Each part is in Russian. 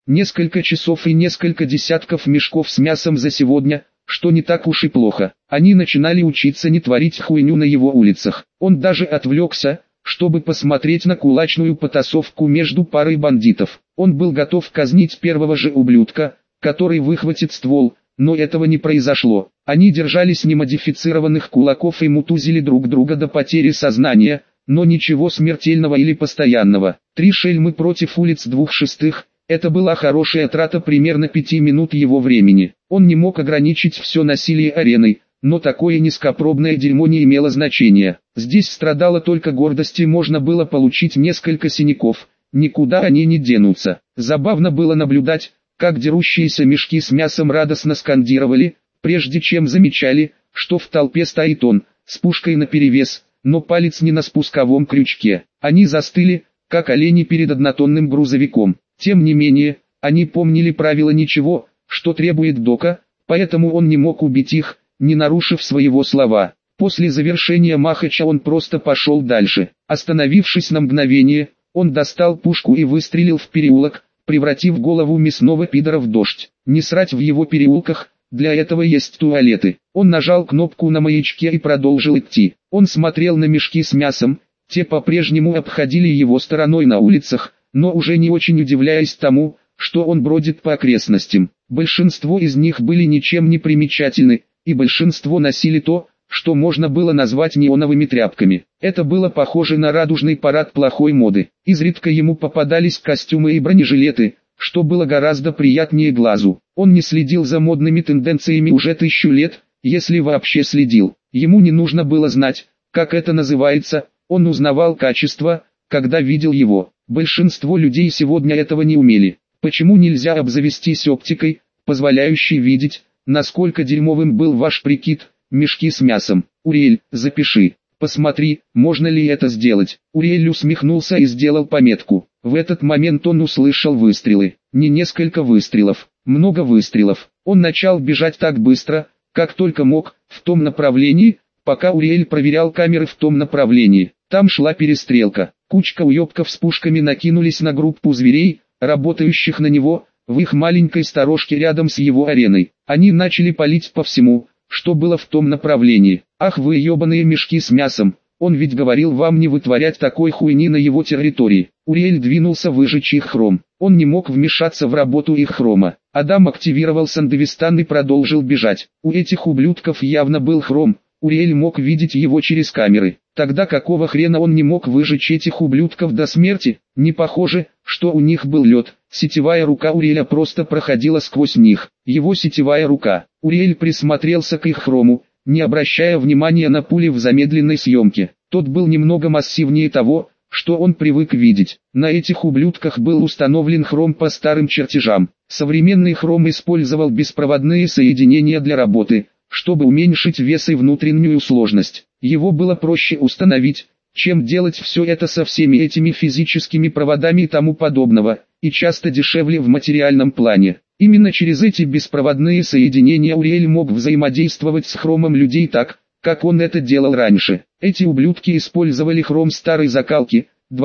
Несколько часов и несколько десятков мешков с мясом за сегодня, что не так уж и плохо. Они начинали учиться не творить хуйню на его улицах. Он даже отвлекся, чтобы посмотреть на кулачную потасовку между парой бандитов. Он был готов казнить первого же ублюдка, который выхватит ствол, но этого не произошло. Они держались немодифицированных кулаков и мутузили друг друга до потери сознания, но ничего смертельного или постоянного. 3 шельмы против улиц 2 шестых. Это была хорошая трата примерно 5 минут его времени. Он не мог ограничить все насилие ареной, но такое низкопробное дерьмо не имело значения. Здесь страдала только гордость и можно было получить несколько синяков, никуда они не денутся. Забавно было наблюдать, как дерущиеся мешки с мясом радостно скандировали, прежде чем замечали, что в толпе стоит он, с пушкой наперевес, но палец не на спусковом крючке. Они застыли, как олени перед однотонным грузовиком. Тем не менее, они помнили правила ничего, что требует Дока, поэтому он не мог убить их, не нарушив своего слова. После завершения махача он просто пошел дальше. Остановившись на мгновение, он достал пушку и выстрелил в переулок, превратив голову мясного пидора в дождь. Не срать в его переулках, для этого есть туалеты. Он нажал кнопку на маячке и продолжил идти. Он смотрел на мешки с мясом, те по-прежнему обходили его стороной на улицах, но уже не очень удивляясь тому, что он бродит по окрестностям. Большинство из них были ничем не примечательны, и большинство носили то, что можно было назвать неоновыми тряпками. Это было похоже на радужный парад плохой моды. Изредка ему попадались костюмы и бронежилеты, что было гораздо приятнее глазу. Он не следил за модными тенденциями уже 1000 лет, если вообще следил. Ему не нужно было знать, как это называется, он узнавал качество, когда видел его. Большинство людей сегодня этого не умели. Почему нельзя обзавестись оптикой, позволяющей видеть, насколько дерьмовым был ваш прикид, мешки с мясом? Уриэль, запиши. Посмотри, можно ли это сделать. Уриэль усмехнулся и сделал пометку. В этот момент он услышал выстрелы. Не несколько выстрелов, много выстрелов. Он начал бежать так быстро, как только мог, в том направлении, пока Уриэль проверял камеры в том направлении. Там шла перестрелка. Кучка уёбков с пушками накинулись на группу зверей, работающих на него, в их маленькой сторожке рядом с его ареной. Они начали палить по всему, что было в том направлении. Ах вы ебаные мешки с мясом, он ведь говорил вам не вытворять такой хуйни на его территории. Уриэль двинулся выжечь их хром. Он не мог вмешаться в работу их хрома. Адам активировал Сандевистан и продолжил бежать. У этих ублюдков явно был хром. Уриэль мог видеть его через камеры. Тогда какого хрена он не мог выжечь этих ублюдков до смерти? Не похоже, что у них был лед. Сетевая рука Уриэля просто проходила сквозь них. Его сетевая рука. Уриэль присмотрелся к их хрому, не обращая внимания на пули в замедленной съемке. Тот был немного массивнее того, что он привык видеть. На этих ублюдках был установлен хром по старым чертежам. Современный хром использовал беспроводные соединения для работы, чтобы уменьшить вес и внутреннюю сложность. Его было проще установить, чем делать все это со всеми этими физическими проводами и тому подобного, и часто дешевле в материальном плане. Именно через эти беспроводные соединения Уриэль мог взаимодействовать с хромом людей так, как он это делал раньше. Эти ублюдки использовали хром старой закалки,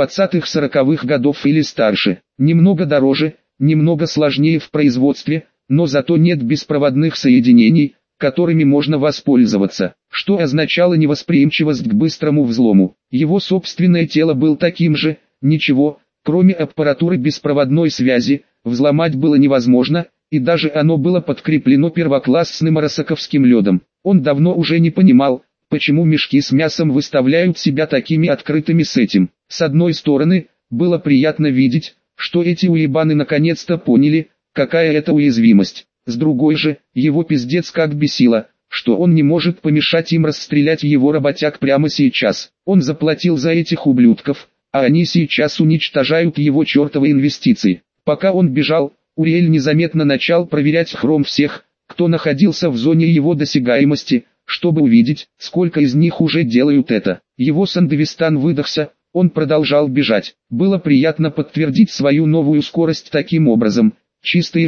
20-40-х годов или старше. Немного дороже, немного сложнее в производстве, но зато нет беспроводных соединений, которыми можно воспользоваться, что означало невосприимчивость к быстрому взлому. Его собственное тело было таким же, ничего, кроме аппаратуры беспроводной связи, взломать было невозможно, и даже оно было подкреплено первоклассным арасаковским ледом. Он давно уже не понимал, почему мешки с мясом выставляют себя такими открытыми с этим. С одной стороны, было приятно видеть, что эти уебаны наконец-то поняли, какая это уязвимость. С другой же, его пиздец как бесило, что он не может помешать им расстрелять его работяг прямо сейчас. Он заплатил за этих ублюдков, а они сейчас уничтожают его чертовы инвестиции. Пока он бежал, Уриэль незаметно начал проверять хром всех, кто находился в зоне его досягаемости, чтобы увидеть, сколько из них уже делают это. Его Сандевистан выдохся, он продолжал бежать. Было приятно подтвердить свою новую скорость таким образом. Чистые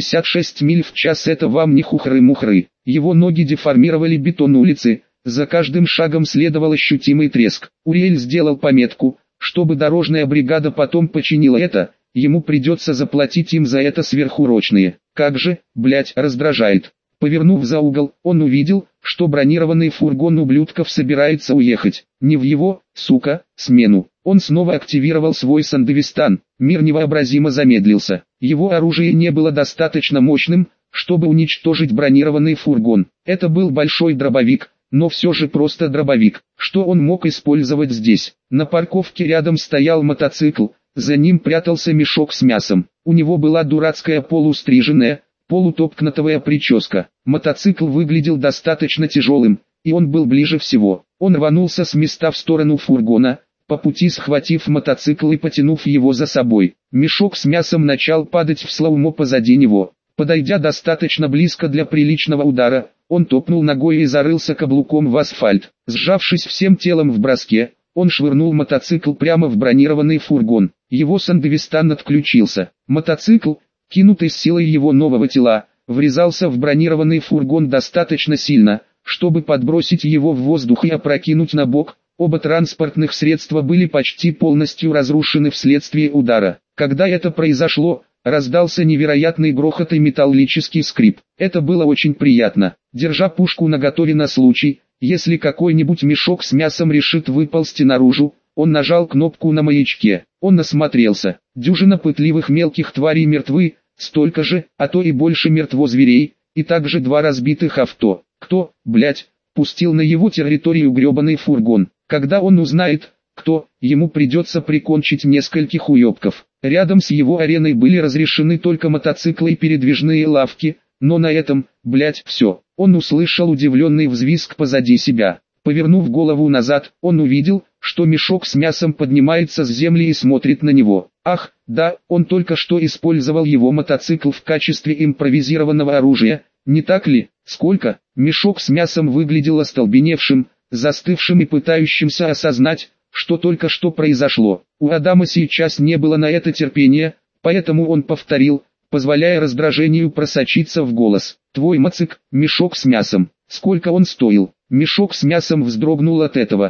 66 миль в час — это вам не хухры-мухры. Его ноги деформировали бетон улицы, за каждым шагом следовал ощутимый треск. Уриэль сделал пометку, чтобы дорожная бригада потом починила это, ему придется заплатить им за это сверхурочные. Как же, блять, раздражает. Повернув за угол, он увидел, что бронированный фургон ублюдков собирается уехать. Не в его, сука, смену. Он снова активировал свой Сандевистан. Мир невообразимо замедлился. Его оружие не было достаточно мощным, чтобы уничтожить бронированный фургон. Это был большой дробовик, но все же просто дробовик. Что он мог использовать здесь? На парковке рядом стоял мотоцикл, за ним прятался мешок с мясом. У него была дурацкая полустриженная, полутопкнутая прическа. Мотоцикл выглядел достаточно тяжелым, и он был ближе всего. Он рванулся с места в сторону фургона, по пути схватив мотоцикл и потянув его за собой. Мешок с мясом начал падать в слоумо позади него. Подойдя достаточно близко для приличного удара, он топнул ногой и зарылся каблуком в асфальт. Сжавшись всем телом в броске, он швырнул мотоцикл прямо в бронированный фургон. Его Сандевистан отключился. Мотоцикл, кинутый с силой его нового тела, врезался в бронированный фургон достаточно сильно, чтобы подбросить его в воздух и опрокинуть на бок. Оба транспортных средства были почти полностью разрушены вследствие удара. Когда это произошло, раздался невероятный грохот и металлический скрип. Это было очень приятно. Держа пушку наготове на случай, если какой-нибудь мешок с мясом решит выползти наружу, он нажал кнопку на маячке. Он осмотрелся. Дюжина пытливых мелких тварей мертвы, столько же, а то и больше мертво зверей, и также 2 разбитых авто. Кто, блять, пустил на его территорию гребаный фургон? Когда он узнает, кто, ему придется прикончить нескольких уебков. Рядом с его ареной были разрешены только мотоциклы и передвижные лавки, но на этом, блять, все. Он услышал удивленный взвизг позади себя. Повернув голову назад, он увидел, что мешок с мясом поднимается с земли и смотрит на него. Ах, да, он только что использовал его мотоцикл в качестве импровизированного оружия, не так ли? Сколько? Мешок с мясом выглядел остолбеневшим, застывшим и пытающимся осознать, что только что произошло. У Адама сейчас не было на это терпения, поэтому он повторил, позволяя раздражению просочиться в голос. «Твой мацик, мешок с мясом. Сколько он стоил?» Мешок с мясом вздрогнул от этого.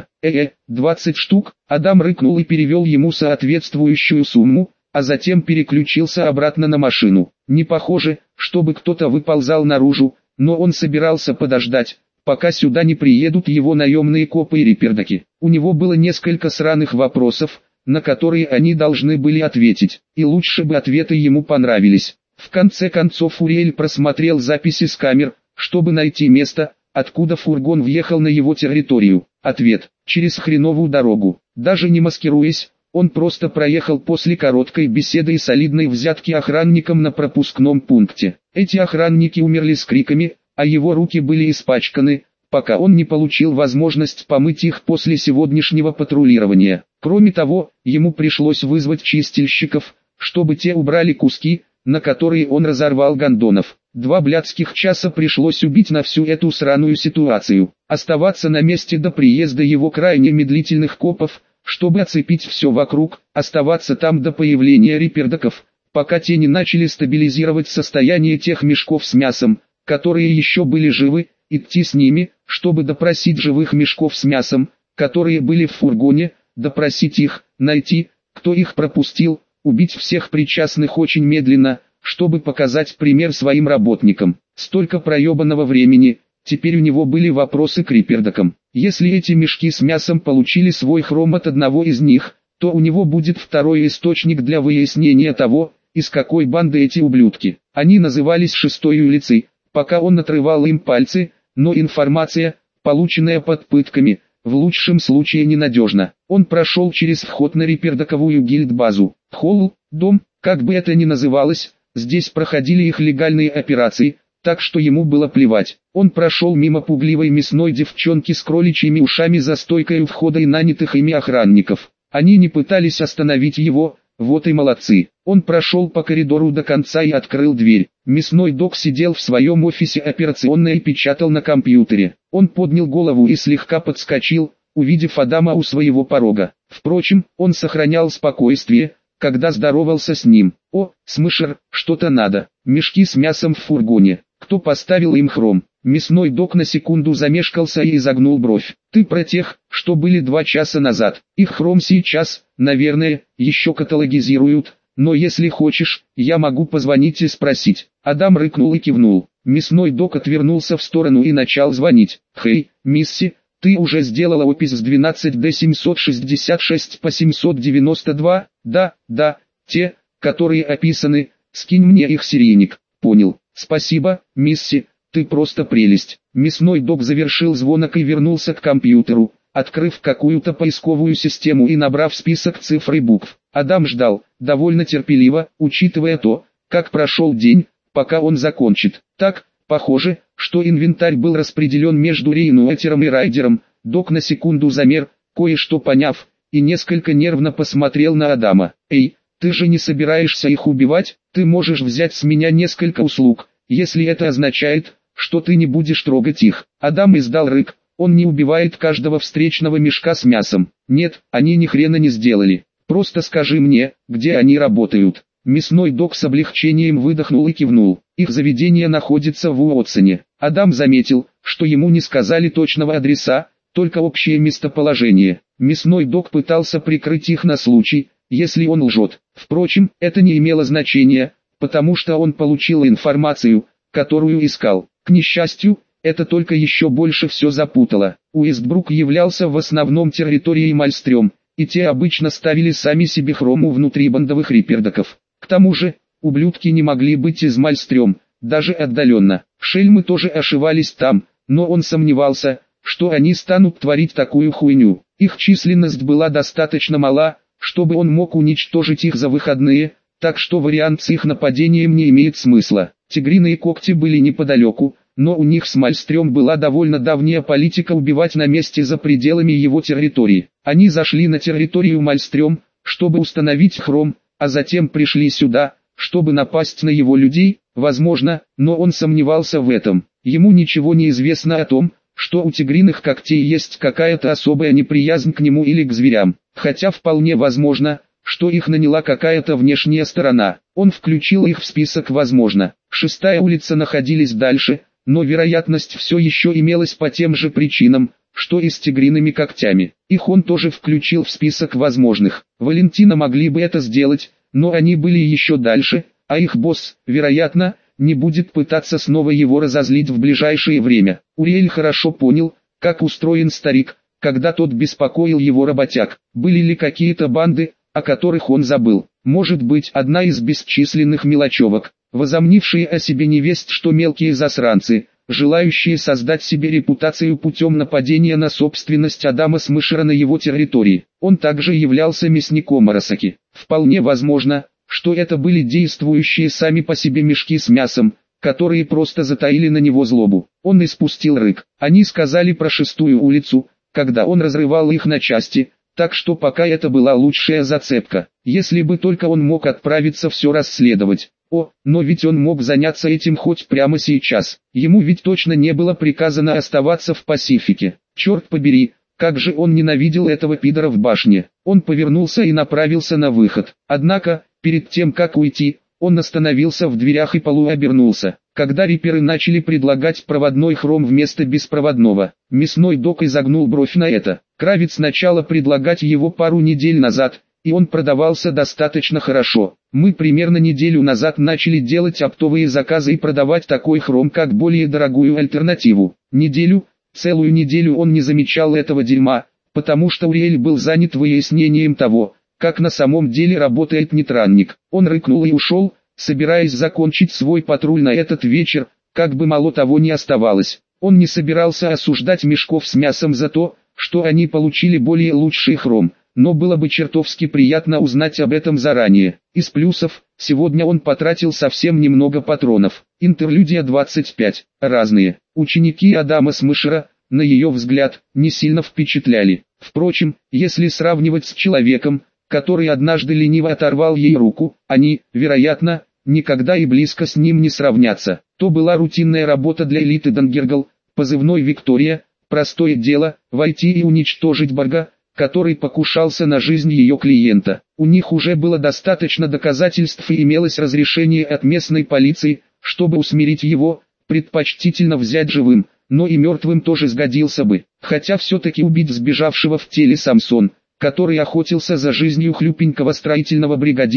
20 штук. Адам рыкнул и перевел ему соответствующую сумму, а затем переключился обратно на машину. Не похоже, чтобы кто-то выползал наружу, но он собирался подождать, пока сюда не приедут его наемные копы и рипердаки. У него было несколько сраных вопросов, на которые они должны были ответить, и лучше бы ответы ему понравились. В конце концов Уриэль просмотрел записи с камер, чтобы найти место, откуда фургон въехал на его территорию. Ответ: через хреновую дорогу. Даже не маскируясь, он просто проехал после короткой беседы и солидной взятки охранникам на пропускном пункте. Эти охранники умерли с криками, а его руки были испачканы, пока он не получил возможность помыть их после сегодняшнего патрулирования. Кроме того, ему пришлось вызвать чистильщиков, чтобы те убрали куски, на которые он разорвал гондонов. 2 блядских часа пришлось убить на всю эту сраную ситуацию. Оставаться на месте до приезда его крайне медлительных копов, чтобы оцепить все вокруг, оставаться там до появления рипердаков, пока те не начали стабилизировать состояние тех мешков с мясом, которые еще были живы, идти с ними, чтобы допросить живых мешков с мясом, которые были в фургоне, допросить их, найти, кто их пропустил, убить всех причастных очень медленно, чтобы показать пример своим работникам. Столько проебанного времени, теперь у него были вопросы к рипердакам. Если эти мешки с мясом получили свой хром от одного из них, то у него будет второй источник для выяснения того, из какой банды эти ублюдки. Они назывались «Шестой улицей», пока он отрывал им пальцы, но информация, полученная под пытками, в лучшем случае ненадежна. Он прошел через вход на рипердаковую гильдбазу. Холл, дом, как бы это ни называлось, здесь проходили их легальные операции, так что ему было плевать. Он прошел мимо пугливой мясной девчонки с кроличьими ушами за стойкой у входа и нанятых ими охранников. Они не пытались остановить его, вот и молодцы. Он прошел по коридору до конца и открыл дверь. Мясной дог сидел в своем офисе операционной и печатал на компьютере. Он поднял голову и слегка подскочил, увидев Адама у своего порога. Впрочем, он сохранял спокойствие, когда здоровался с ним. «О, Смышер, что-то надо. Мешки с мясом в фургоне. Кто поставил им хром?» Мясной дог на секунду замешкался и изогнул бровь. «Ты про тех, что были 2 часа назад. Их хром сейчас, наверное, еще каталогизируют, но если хочешь, я могу позвонить и спросить. Адам рыкнул и кивнул. Мясной док отвернулся в сторону и начал звонить. «Хей, Мисси, ты уже сделала опись с 12D 766 по 792? Да, те, которые описаны, скинь мне их серийник». «Понял, спасибо, Мисси, ты просто прелесть». Мясной док завершил звонок и вернулся к компьютеру, открыв какую-то поисковую систему и набрав список цифр и букв. Адам ждал, довольно терпеливо, учитывая то, как прошел день, пока он закончит. Так, похоже, что инвентарь был распределен между Рейнуэтером и Райдером. Док на секунду замер, кое-что поняв, и несколько нервно посмотрел на Адама. «Эй, ты же не собираешься их убивать? Ты можешь взять с меня несколько услуг, если это означает, что ты не будешь трогать их». Адам издал рык. Он не убивает каждого встречного мешка с мясом. Нет, они ни хрена не сделали. Просто скажи мне, где они работают. Мясной док с облегчением выдохнул и кивнул. Их заведение находится в Уотсоне. Адам заметил, что ему не сказали точного адреса, только общее местоположение. Мясной док пытался прикрыть их на случай, если он лжет. Впрочем, это не имело значения, потому что он получил информацию, которую искал. К несчастью, это только еще больше все запутало. Уэстбрук являлся в основном территорией Мальстрём, и те обычно ставили сами себе хрому внутри бандовых рипердоков. К тому же, ублюдки не могли быть из Мальстрём, даже отдаленно. Шельмы тоже ошивались там, но он сомневался, что они станут творить такую хуйню. Их численность была достаточно мала, чтобы он мог уничтожить их за выходные, так что вариант с их нападением не имеет смысла. Тигриные когти были неподалеку, но у них с Мальстрём была довольно давняя политика убивать на месте за пределами его территории. Они зашли на территорию Мальстрём, чтобы установить хром, а затем пришли сюда, чтобы напасть на его людей, возможно, но он сомневался в этом. Ему ничего не известно о том, что у тигриных когтей есть какая-то особая неприязнь к нему или к зверям, хотя вполне возможно, что их наняла какая-то внешняя сторона. Он включил их в список «возможно». 6-я улица находились дальше, но вероятность все еще имелась по тем же причинам, что и с тигриными когтями. Их он тоже включил в список возможных. Валентина могли бы это сделать, но они были еще дальше, а их босс, вероятно, не будет пытаться снова его разозлить в ближайшее время. Уриэль хорошо понял, как устроен старик, когда тот беспокоил его работяг. Были ли какие-то банды, о которых он забыл? Может быть, одна из бесчисленных мелочевок, возомнившие о себе невесть что мелкие засранцы, желающие создать себе репутацию путем нападения на собственность Адама Смешера на его территории. Он также являлся мясником Арасаки. Вполне возможно, что это были действующие сами по себе мешки с мясом, которые просто затаили на него злобу. Он испустил рык. Они сказали про 6-ю улицу, когда он разрывал их на части, так что пока это была лучшая зацепка. Если бы только он мог отправиться все расследовать. Но ведь он мог заняться этим хоть прямо сейчас. Ему ведь точно не было приказано оставаться в Пасифике. Черт побери, как же он ненавидел этого пидора в башне. Он повернулся и направился на выход. Однако, перед тем как уйти, он остановился в дверях и полуобернулся. Когда риперы начали предлагать проводной хром вместо беспроводного, мясной док изогнул бровь на это. Кравец сначала предлагать его пару недель назад, и он продавался достаточно хорошо. Мы примерно неделю назад начали делать оптовые заказы и продавать такой хром как более дорогую альтернативу. Целую неделю он не замечал этого дерьма, потому что Уриэль был занят выяснением того, как на самом деле работает нейтральник. Он рыкнул и ушел, собираясь закончить свой патруль на этот вечер, как бы мало того ни оставалось. Он не собирался осуждать мешков с мясом за то, что они получили более лучший хром, но было бы чертовски приятно узнать об этом заранее. Из плюсов, сегодня он потратил совсем немного патронов. Интерлюдия 25. Разные. Ученики Адама Смешера, на ее взгляд, не сильно впечатляли. Впрочем, если сравнивать с человеком, который однажды лениво оторвал ей руку, они, вероятно, никогда и близко с ним не сравнятся. То была рутинная работа для элиты Дангергал, позывной Виктория, простое дело, войти и уничтожить Барга, который покушался на жизнь ее клиента. У них уже было достаточно доказательств и имелось разрешение от местной полиции, чтобы усмирить его, предпочтительно взять живым, но и мертвым тоже сгодился бы. Хотя все-таки убить сбежавшего в теле Самсон, который охотился за жизнью хлюпенького строительного бригадира,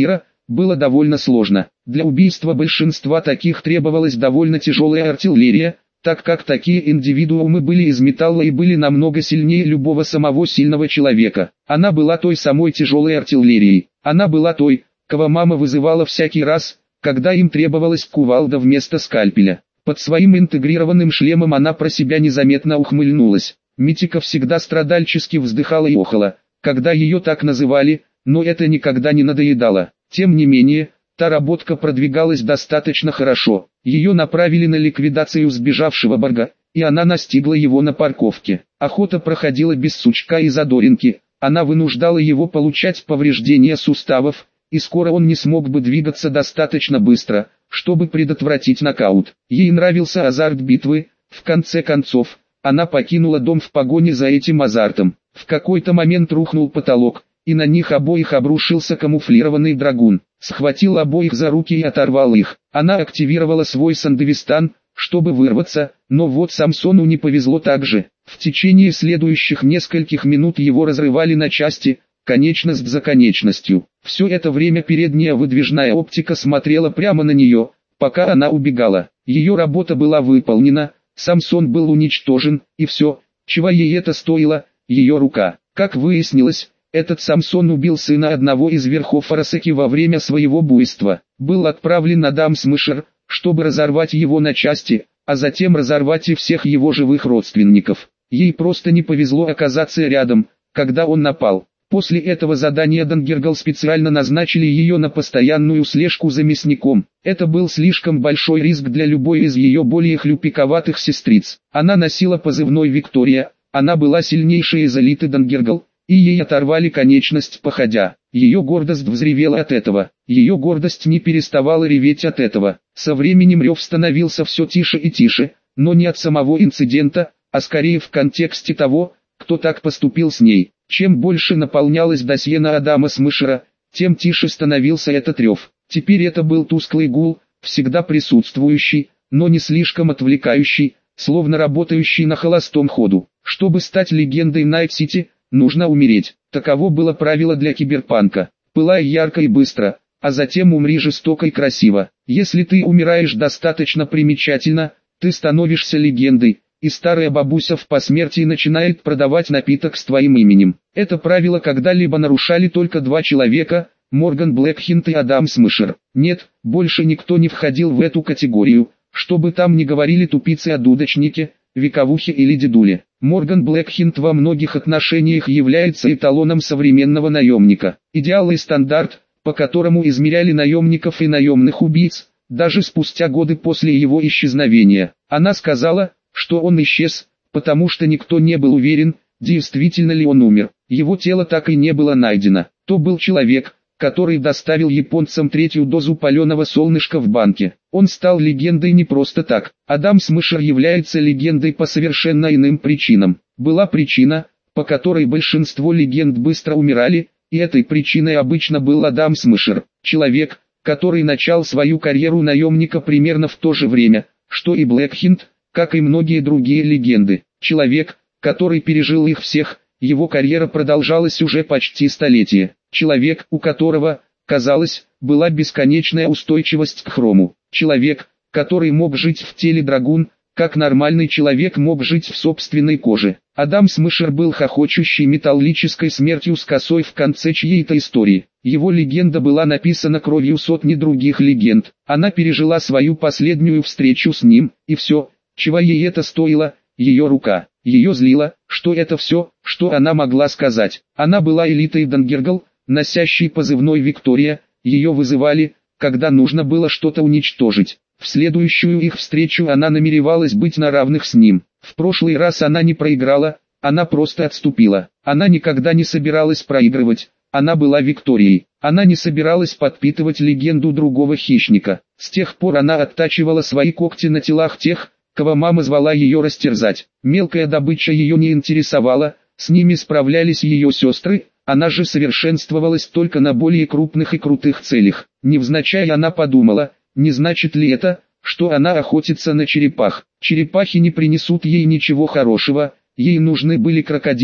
было довольно сложно. Для убийства большинства таких требовалась довольно тяжелая артиллерия, так как такие индивидуумы были из металла и были намного сильнее любого самого сильного человека. Она была той самой тяжелой артиллерией. Она была той, кого мама вызывала всякий раз, когда им требовалась кувалда вместо скальпеля. Под своим интегрированным шлемом она про себя незаметно ухмыльнулась. Митика всегда страдальчески вздыхала и охала, когда ее так называли, но это никогда не надоедало. Тем не менее, та работка продвигалась достаточно хорошо. Ее направили на ликвидацию сбежавшего Борга, и она настигла его на парковке. Охота проходила без сучка и задоринки, она вынуждала его получать повреждения суставов, и скоро он не смог бы двигаться достаточно быстро, чтобы предотвратить нокаут. Ей нравился азарт битвы, в конце концов, она покинула дом в погоне за этим азартом. В какой-то момент рухнул потолок, и на них обоих обрушился камуфлированный драгун. Схватил обоих за руки и оторвал их. Она активировала свой сандевистан, чтобы вырваться, но вот Самсону не повезло так же. В течение следующих нескольких минут его разрывали на части, конечность за конечностью. Все это время передняя выдвижная оптика смотрела прямо на нее, пока она убегала. Ее работа была выполнена, Самсон был уничтожен, и все, чего ей это стоило, ее рука. Как выяснилось, этот Самсон убил сына одного из верхов Арасаки во время своего буйства. Был отправлен на Дамсмышер, чтобы разорвать его на части, а затем разорвать и всех его живых родственников. Ей просто не повезло оказаться рядом, когда он напал. После этого задания Дангергал специально назначили ее на постоянную слежку за мясником. Это был слишком большой риск для любой из ее более хлюпиковатых сестриц. Она носила позывной «Виктория», она была сильнейшей из элиты Дангергал, и ей оторвали конечность походя. Ее гордость взревела от этого. Ее гордость не переставала реветь от этого. Со временем рев становился все тише и тише, но не от самого инцидента, а скорее в контексте того, кто так поступил с ней. Чем больше наполнялось досье на Адама Смышера, тем тише становился этот рев. Теперь это был тусклый гул, всегда присутствующий, но не слишком отвлекающий, словно работающий на холостом ходу. Чтобы стать легендой Найт-Сити, нужно умереть. Таково было правило для киберпанка. Пылай ярко и быстро, а затем умри жестоко и красиво. Если ты умираешь достаточно примечательно, ты становишься легендой, и старая бабуся в посмертии начинает продавать напиток с твоим именем. Это правило когда-либо нарушали только два человека, Морган Блэкхинт и Адам Смышер. Нет, больше никто не входил в эту категорию, чтобы там не говорили тупицы о дудочнике, вековухе или дедуле. Морган Блэкхинт во многих отношениях является эталоном современного наемника. Идеал и стандарт, по которому измеряли наемников и наемных убийц, даже спустя годы после его исчезновения. Она сказала, что он исчез, потому что никто не был уверен, действительно ли он умер. Его тело так и не было найдено. То был человек, который доставил японцам третью дозу паленого солнышка в банке. Он стал легендой не просто так. Адам Смышер является легендой по совершенно иным причинам. Была причина, по которой большинство легенд быстро умирали, и этой причиной обычно был Адам Смышер. Человек, который начал свою карьеру наемника примерно в то же время, что и Блэкхинт, как и многие другие легенды. Человек, который пережил их всех, его карьера продолжалась уже почти столетие. Человек, у которого, казалось, была бесконечная устойчивость к хрому. Человек, который мог жить в теле драгун, как нормальный человек мог жить в собственной коже. Адам Смышер был хохочущей металлической смертью с косой в конце чьей-то истории. Его легенда была написана кровью сотни других легенд. Она пережила свою последнюю встречу с ним, и все, чего ей это стоило, ее рука. Ее злило, что это все, что она могла сказать. Она была элитой Дангергал, носящей позывной «Виктория», ее вызывали, когда нужно было что-то уничтожить. В следующую их встречу она намеревалась быть на равных с ним. В прошлый раз она не проиграла, она просто отступила. Она никогда не собиралась проигрывать, она была Викторией. Она не собиралась подпитывать легенду другого хищника. С тех пор она оттачивала свои когти на телах тех, кого мама звала ее растерзать. Мелкая добыча ее не интересовала, с ними справлялись ее сестры, она же совершенствовалась только на более крупных и крутых целях. Невзначай она подумала, не значит ли это, что она охотится на черепах. Черепахи не принесут ей ничего хорошего, ей нужны были крокодилы,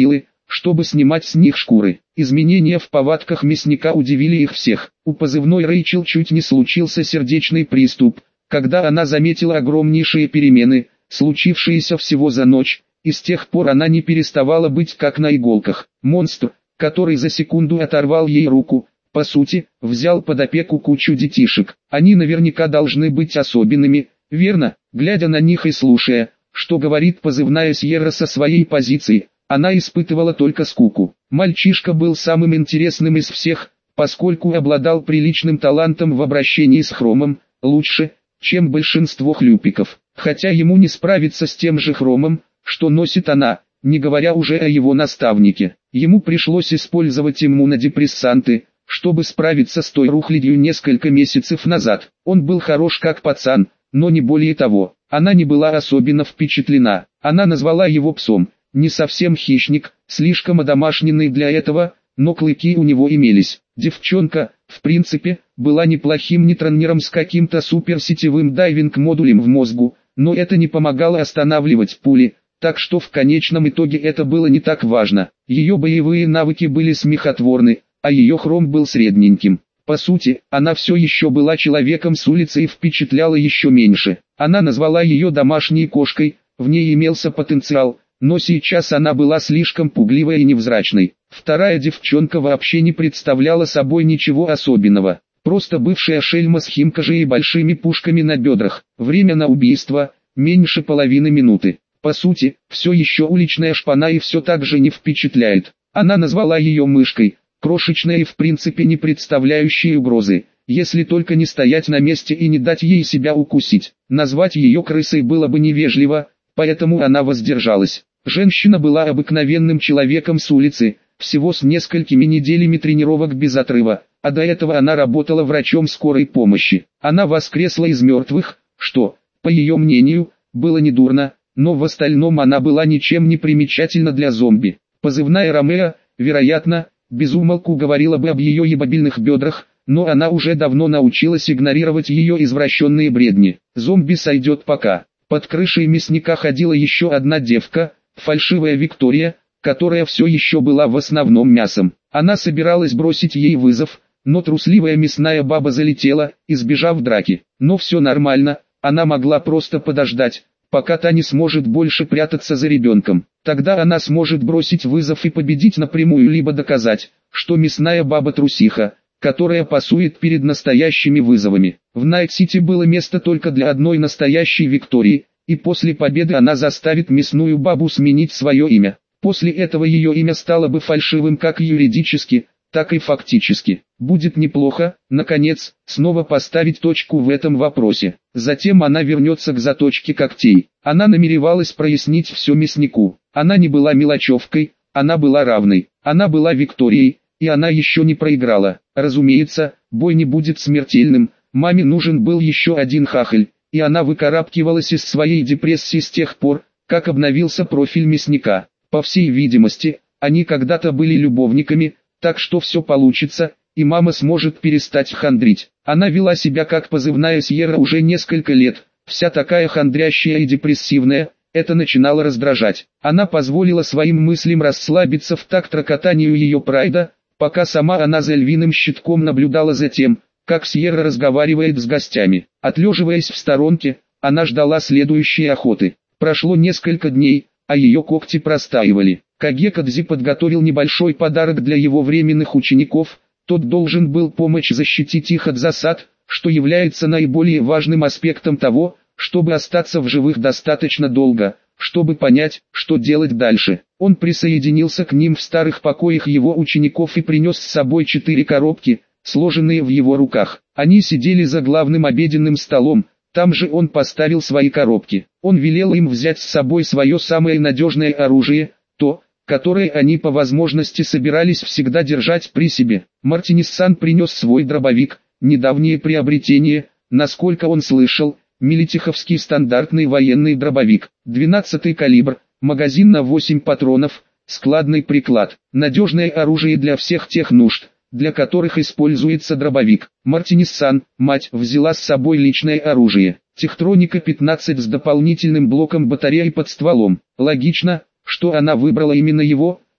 чтобы снимать с них шкуры. Изменения в повадках мясника удивили их всех. У позывной Рэйчел чуть не случился сердечный приступ, когда она заметила огромнейшие перемены, случившиеся всего за ночь, и с тех пор она не переставала быть как на иголках. Монстр, который за секунду оторвал ей руку, по сути, взял под опеку кучу детишек. Они наверняка должны быть особенными, верно? Глядя на них и слушая, что говорит позывная Сьерра со своей позиции, она испытывала только скуку. Мальчишка был самым интересным из всех, поскольку обладал приличным талантом в обращении с хромом, лучше, чем большинство хлюпиков. Хотя ему не справиться с тем же хромом, что носит она, не говоря уже о его наставнике. Ему пришлось использовать иммунодепрессанты, чтобы справиться с той рухлядью несколько месяцев назад. Он был хорош как пацан, но не более того. Она не была особенно впечатлена. Она назвала его псом. Не совсем хищник, слишком одомашненный для этого, но клыки у него имелись. Девчонка, в принципе, была неплохим нейронером с каким-то суперсетевым дайвинг-модулем в мозгу, но это не помогало останавливать пули, так что в конечном итоге это было не так важно. Ее боевые навыки были смехотворны, а ее хром был средненьким. По сути, она все еще была человеком с улицы и впечатляла еще меньше. Она назвала ее домашней кошкой, в ней имелся потенциал, но сейчас она была слишком пугливой и невзрачной. Вторая девчонка вообще не представляла собой ничего особенного. Просто бывшая шельма с химкажей и большими пушками на бедрах. Время на убийство – меньше половины минуты. По сути, все еще уличная шпана и все так же не впечатляет. Она назвала ее мышкой, крошечная и в принципе не представляющая угрозы, если только не стоять на месте и не дать ей себя укусить. Назвать ее крысой было бы невежливо, поэтому она воздержалась. Женщина была обыкновенным человеком с улицы, всего с несколькими неделями тренировок без отрыва, а до этого она работала врачом скорой помощи. Она воскресла из мертвых, что, по ее мнению, было недурно, но в остальном она была ничем не примечательна для зомби. Позывная Ромео, вероятно, безумолку говорила бы об ее ебабильных бедрах, но она уже давно научилась игнорировать ее извращенные бредни. Зомби сойдет пока. Под крышей мясника ходила еще одна девка, фальшивая Виктория, которая все еще была в основном мясом. Она собиралась бросить ей вызов, но трусливая мясная баба залетела, избежав драки. Но все нормально, она могла просто подождать, пока та не сможет больше прятаться за ребенком. Тогда она сможет бросить вызов и победить напрямую, либо доказать, что мясная баба трусиха, которая пасует перед настоящими вызовами. В Найт-Сити было место только для одной настоящей Виктории, и после победы она заставит мясную бабу сменить свое имя. После этого ее имя стало бы фальшивым как юридически, так и фактически. Будет неплохо, наконец, снова поставить точку в этом вопросе. Затем она вернется к заточке когтей. Она намеревалась прояснить все мяснику. Она не была мелочевкой, она была равной. Она была Викторией, и она еще не проиграла. Разумеется, бой не будет смертельным. Маме нужен был еще один хахаль, и она выкарабкивалась из своей депрессии с тех пор, как обновился профиль мясника. По всей видимости, они когда-то были любовниками, так что все получится, и мама сможет перестать хандрить. Она вела себя как позывная Сьерра уже несколько лет, вся такая хандрящая и депрессивная, это начинало раздражать. Она позволила своим мыслям расслабиться в такт рокотанию ее прайда, пока сама она за львиным щитком наблюдала за тем, как Сьерра разговаривает с гостями. Отлеживаясь в сторонке, она ждала следующей охоты. Прошло несколько дней, а ее когти простаивали. Кагекадзи подготовил небольшой подарок для его временных учеников, тот должен был помочь защитить их от засад, что является наиболее важным аспектом того, чтобы остаться в живых достаточно долго, чтобы понять, что делать дальше. Он присоединился к ним в старых покоях его учеников и принес с собой 4 коробки, сложенные в его руках. Они сидели за главным обеденным столом, там же он поставил свои коробки. Он велел им взять с собой свое самое надежное оружие, то, которое они по возможности собирались всегда держать при себе. Мартинес-сан принес свой дробовик, недавнее приобретение, насколько он слышал, милитиховский стандартный военный дробовик, 12-й калибр, магазин на 8 патронов, складный приклад, надежное оружие для всех тех нужд, для которых используется дробовик. Мартинес-сан, мать, взяла с собой личное оружие, Техтроника 15 с дополнительным блоком батареи под стволом. Логично, что она выбрала именно его,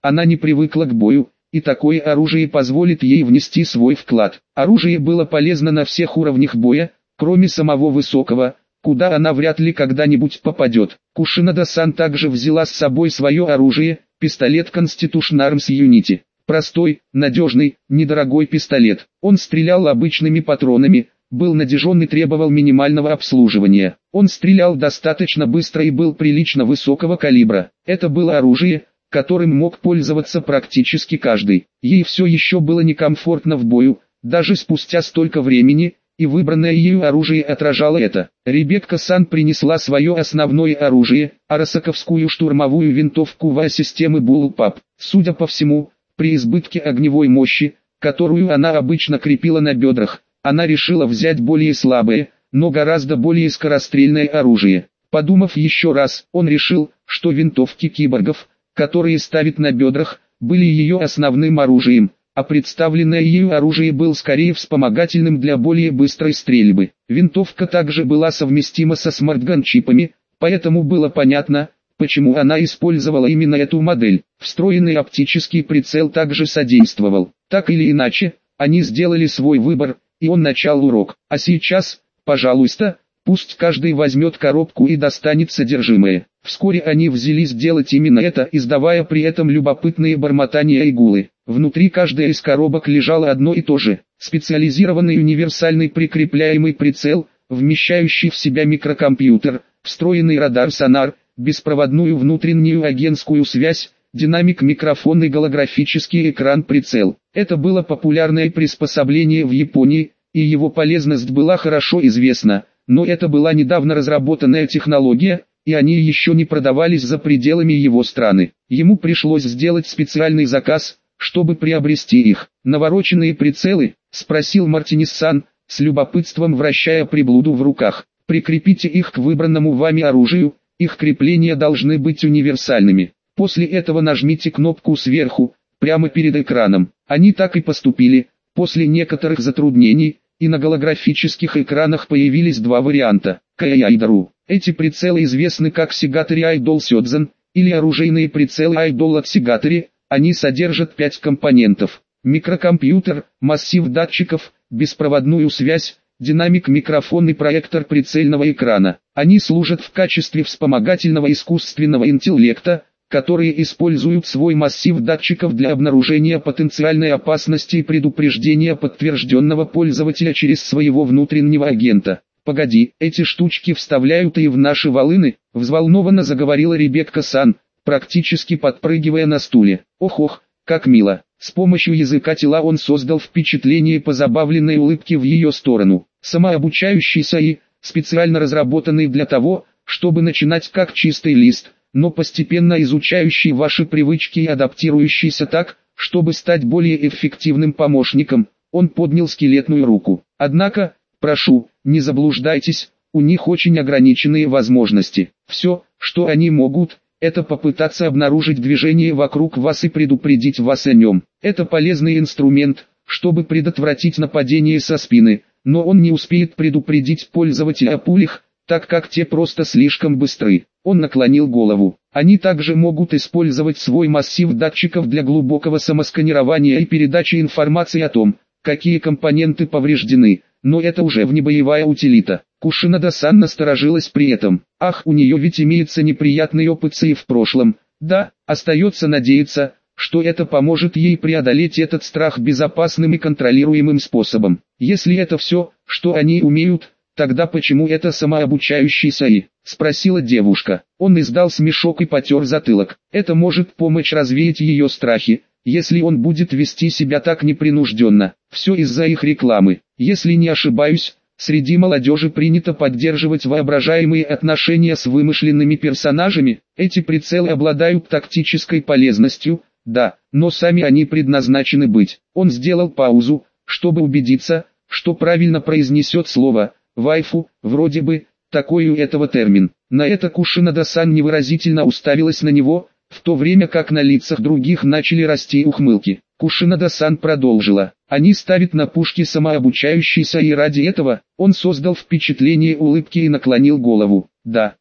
Она не привыкла к бою, и такое оружие позволит ей внести свой вклад. Оружие было полезно на всех уровнях боя, кроме самого высокого, куда она вряд ли когда-нибудь попадет. Кушинада-сан также взяла с собой свое оружие, пистолет Constitution Arms Unity. Простой, надежный, недорогой пистолет. Он стрелял обычными патронами, был надежен и требовал минимального обслуживания. Он стрелял достаточно быстро и был прилично высокого калибра. Это было оружие, которым мог пользоваться практически каждый. Ей все еще было некомфортно в бою, даже спустя столько времени, и выбранное ею оружие отражало это. Ребекка-сан принесла свое основное оружие, арасаковскую штурмовую винтовку ВА-системы Bullpup. Судя по всему, при избытке огневой мощи, которую она обычно крепила на бедрах, она решила взять более слабое, но гораздо более скорострельное оружие. Подумав еще раз, он решил, что винтовки киборгов, которые ставит на бедрах, были ее основным оружием, а представленное ею оружие было скорее вспомогательным для более быстрой стрельбы. Винтовка также была совместима со смартган-чипами, поэтому было понятно, почему она использовала именно эту модель. Встроенный оптический прицел также содействовал. Так или иначе, они сделали свой выбор, и он начал урок. А сейчас, пожалуйста, пусть каждый возьмет коробку и достанет содержимое. Вскоре они взялись делать именно это, издавая при этом любопытные бормотания и гулы. Внутри каждой из коробок лежало одно и то же. Специализированный универсальный прикрепляемый прицел, вмещающий в себя микрокомпьютер, встроенный радар-сонар, беспроводную внутреннюю агентскую связь, динамик, микрофон и голографический экран-прицел. Это было популярное приспособление в Японии, и его полезность была хорошо известна, но это была недавно разработанная технология, и они еще не продавались за пределами его страны. Ему пришлось сделать специальный заказ, чтобы приобрести их. «Навороченные прицелы?» – спросил Мартинес-сан, с любопытством вращая приблуду в руках. «Прикрепите их к выбранному вами оружию, их крепления должны быть универсальными. После этого нажмите кнопку сверху, прямо перед экраном». Они так и поступили. После некоторых затруднений, и на голографических экранах появились два варианта. Кайайдару. Эти прицелы известны как Сигатори Idol Сёдзен, или оружейные прицелы Idol от Сигатори. Они содержат 5 компонентов: микрокомпьютер, массив датчиков, беспроводную связь, динамик, микрофон и проектор прицельного экрана. Они служат в качестве вспомогательного искусственного интеллекта, которые используют свой массив датчиков для обнаружения потенциальной опасности и предупреждения подтвержденного пользователя через своего внутреннего агента. «Погоди, эти штучки вставляют и в наши волыны?» – взволнованно заговорила Ребекка-сан, практически подпрыгивая на стуле. «Ох-ох, как мило!» С помощью языка тела он создал впечатление позабавленной улыбки в ее сторону. Самообучающийся и, специально разработанный для того, чтобы начинать как чистый лист, но постепенно изучающий ваши привычки и адаптирующийся так, чтобы стать более эффективным помощником. Он поднял скелетную руку. Однако, прошу, не заблуждайтесь, у них очень ограниченные возможности. Все, что они могут, это попытаться обнаружить движение вокруг вас и предупредить вас о нем. Это полезный инструмент, чтобы предотвратить нападение со спины, но он не успеет предупредить пользователя о пулях, так как те просто слишком быстры. Он наклонил голову. Они также могут использовать свой массив датчиков для глубокого самосканирования и передачи информации о том, какие компоненты повреждены, но это уже внебоевая утилита. Кушинада-сан насторожилась при этом. Ах, у нее ведь имеется неприятный опыт и в прошлом. Да, остается надеяться, что это поможет ей преодолеть этот страх безопасным и контролируемым способом. Если это все, что они умеют, тогда почему это самообучающийся и? Спросила девушка. Он издал смешок и потер затылок. Это может помочь развеять ее страхи, если он будет вести себя так непринужденно. Все из-за их рекламы. Если не ошибаюсь, среди молодежи принято поддерживать воображаемые отношения с вымышленными персонажами. Эти прицелы обладают тактической полезностью, да, но сами они предназначены быть. Он сделал паузу, чтобы убедиться, что правильно произнесет слово «вайфу», вроде бы, такой у этого термин. На это Кушинада-сан невыразительно уставилась на него, в то время как на лицах других начали расти ухмылки. Кушинада-сан продолжила. Они ставят на пушки самообучающийся, и ради этого он создал впечатление улыбки и наклонил голову. Да,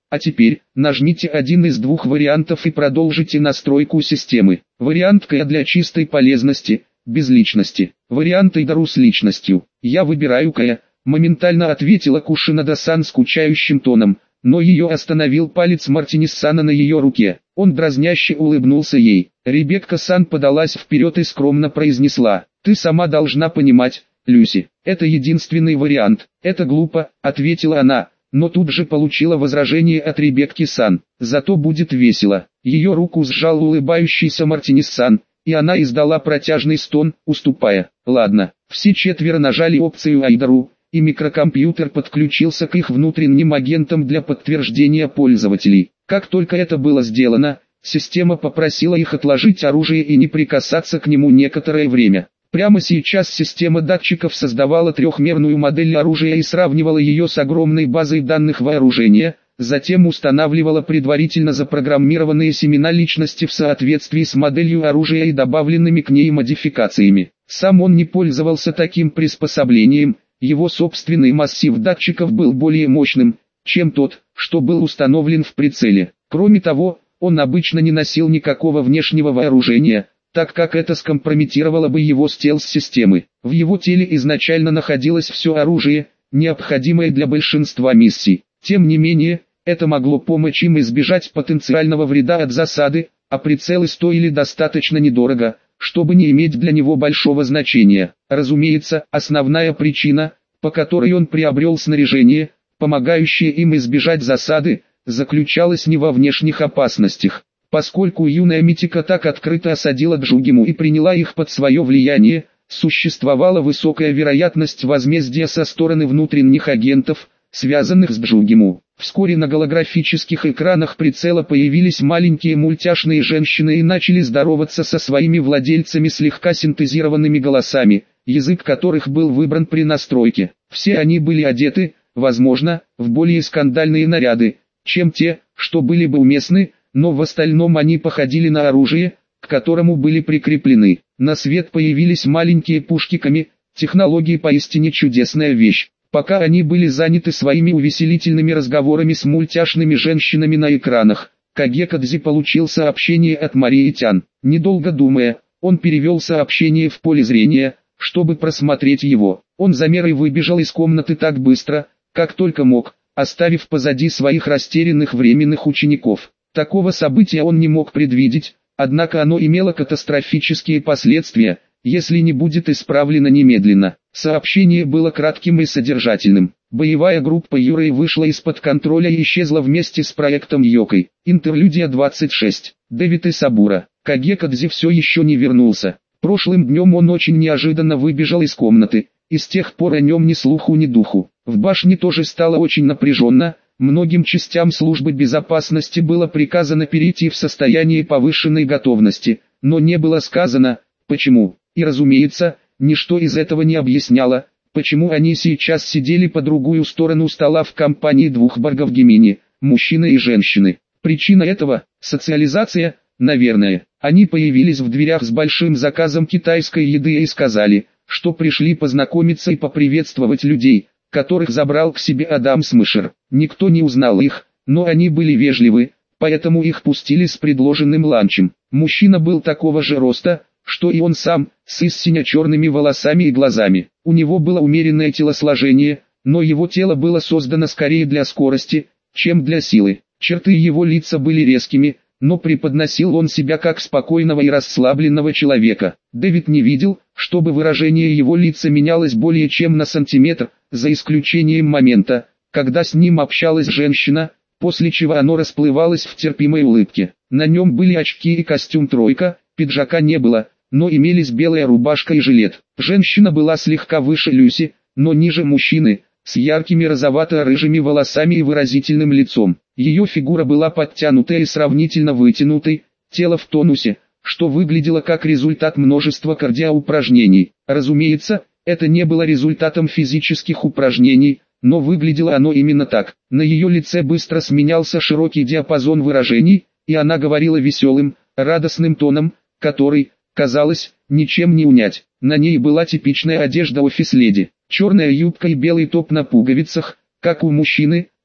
А теперь, нажмите один из двух вариантов и продолжите настройку системы. Вариант К для чистой полезности, без личности. Вариант Эйдару с личностью. Я выбираю К, моментально ответила Кушинада-сан скучающим тоном, но ее остановил палец Мартинес-сана на ее руке. Он дразняще улыбнулся ей. Ребекка-сан подалась вперед и скромно произнесла: «Ты сама должна понимать, Люси, это единственный вариант». «Это глупо», ответила она, но тут же получила возражение от Ребекки-сан. «Зато будет весело». Ее руку сжал улыбающийся Мартинес-сан, и она издала протяжный стон, уступая. «Ладно». Все четверо нажали опцию Айдару, и микрокомпьютер подключился к их внутренним агентам для подтверждения пользователей. Как только это было сделано, система попросила их отложить оружие и не прикасаться к нему некоторое время. Прямо сейчас система датчиков создавала трехмерную модель оружия и сравнивала ее с огромной базой данных вооружения, затем устанавливала предварительно запрограммированные семена личности в соответствии с моделью оружия и добавленными к ней модификациями. Сам он не пользовался таким приспособлением, его собственный массив датчиков был более мощным, чем тот, что был установлен в прицеле. Кроме того, он обычно не носил никакого внешнего вооружения, так как это скомпрометировало бы его стелс-системы. В его теле изначально находилось все оружие, необходимое для большинства миссий. Тем не менее, это могло помочь им избежать потенциального вреда от засады, а прицелы стоили достаточно недорого, чтобы не иметь для него большого значения. Разумеется, основная причина, по которой он приобрел снаряжение, помогающее им избежать засады, заключалась не во внешних опасностях. Поскольку юная Митика так открыто осадила Джугиму и приняла их под свое влияние, существовала высокая вероятность возмездия со стороны внутренних агентов, связанных с Джугиму. Вскоре на голографических экранах прицела появились маленькие мультяшные женщины и начали здороваться со своими владельцами слегка синтезированными голосами, язык которых был выбран при настройке. Все они были одеты, возможно, в более скандальные наряды, чем те, что были бы уместны, но в остальном они походили на оружие, к которому были прикреплены. На свет появились маленькие пушки-ками, технология поистине чудесная вещь. Пока они были заняты своими увеселительными разговорами с мультяшными женщинами на экранах, Кагекадзи получил сообщение от Марии Тян. Недолго думая, он перевел сообщение в поле зрения, чтобы просмотреть его. Он за мерой выбежал из комнаты так быстро, как только мог, оставив позади своих растерянных временных учеников. Такого события он не мог предвидеть, однако оно имело катастрофические последствия, если не будет исправлено немедленно. Сообщение было кратким и содержательным. Боевая группа Юры вышла из-под контроля и исчезла вместе с проектом Йокой. Интерлюдия 26. Дэвид Исабура. Кагекадзи все еще не вернулся. Прошлым днем он очень неожиданно выбежал из комнаты, и с тех пор о нем ни слуху ни духу. В башне тоже стало очень напряженно. Многим частям службы безопасности было приказано перейти в состояние повышенной готовности, но не было сказано, почему. И разумеется, ничто из этого не объясняло, почему они сейчас сидели по другую сторону стола в компании двух Баргов Гемини, мужчины и женщины. Причина этого – социализация, наверное. Они появились в дверях с большим заказом китайской еды и сказали, что пришли познакомиться и поприветствовать людей, которых забрал к себе Адам Смышер. Никто не узнал их, но они были вежливы, поэтому их пустили с предложенным ланчем. Мужчина был такого же роста, что и он сам, с истинно черными волосами и глазами. У него было умеренное телосложение, но его тело было создано скорее для скорости, чем для силы. Черты его лица были резкими, но преподносил он себя как спокойного и расслабленного человека. Дэвид не видел, чтобы выражение его лица менялось более чем на сантиметр, за исключением момента, когда с ним общалась женщина, после чего оно расплывалось в терпимой улыбке. На нем были очки и костюм тройка, пиджака не было, но имелись белая рубашка и жилет. Женщина была слегка выше Люси, но ниже мужчины, с яркими розовато-рыжими волосами и выразительным лицом. Ее фигура была подтянутой и сравнительно вытянутой, тело в тонусе, что выглядело как результат множества кардиоупражнений. Разумеется, это не было результатом физических упражнений, но выглядело оно именно так. На ее лице быстро сменялся широкий диапазон выражений, и она говорила веселым, радостным тоном, который, казалось, ничем не унять. На ней была типичная одежда офис-леди, черная юбка и белый топ на пуговицах, как у мужчины,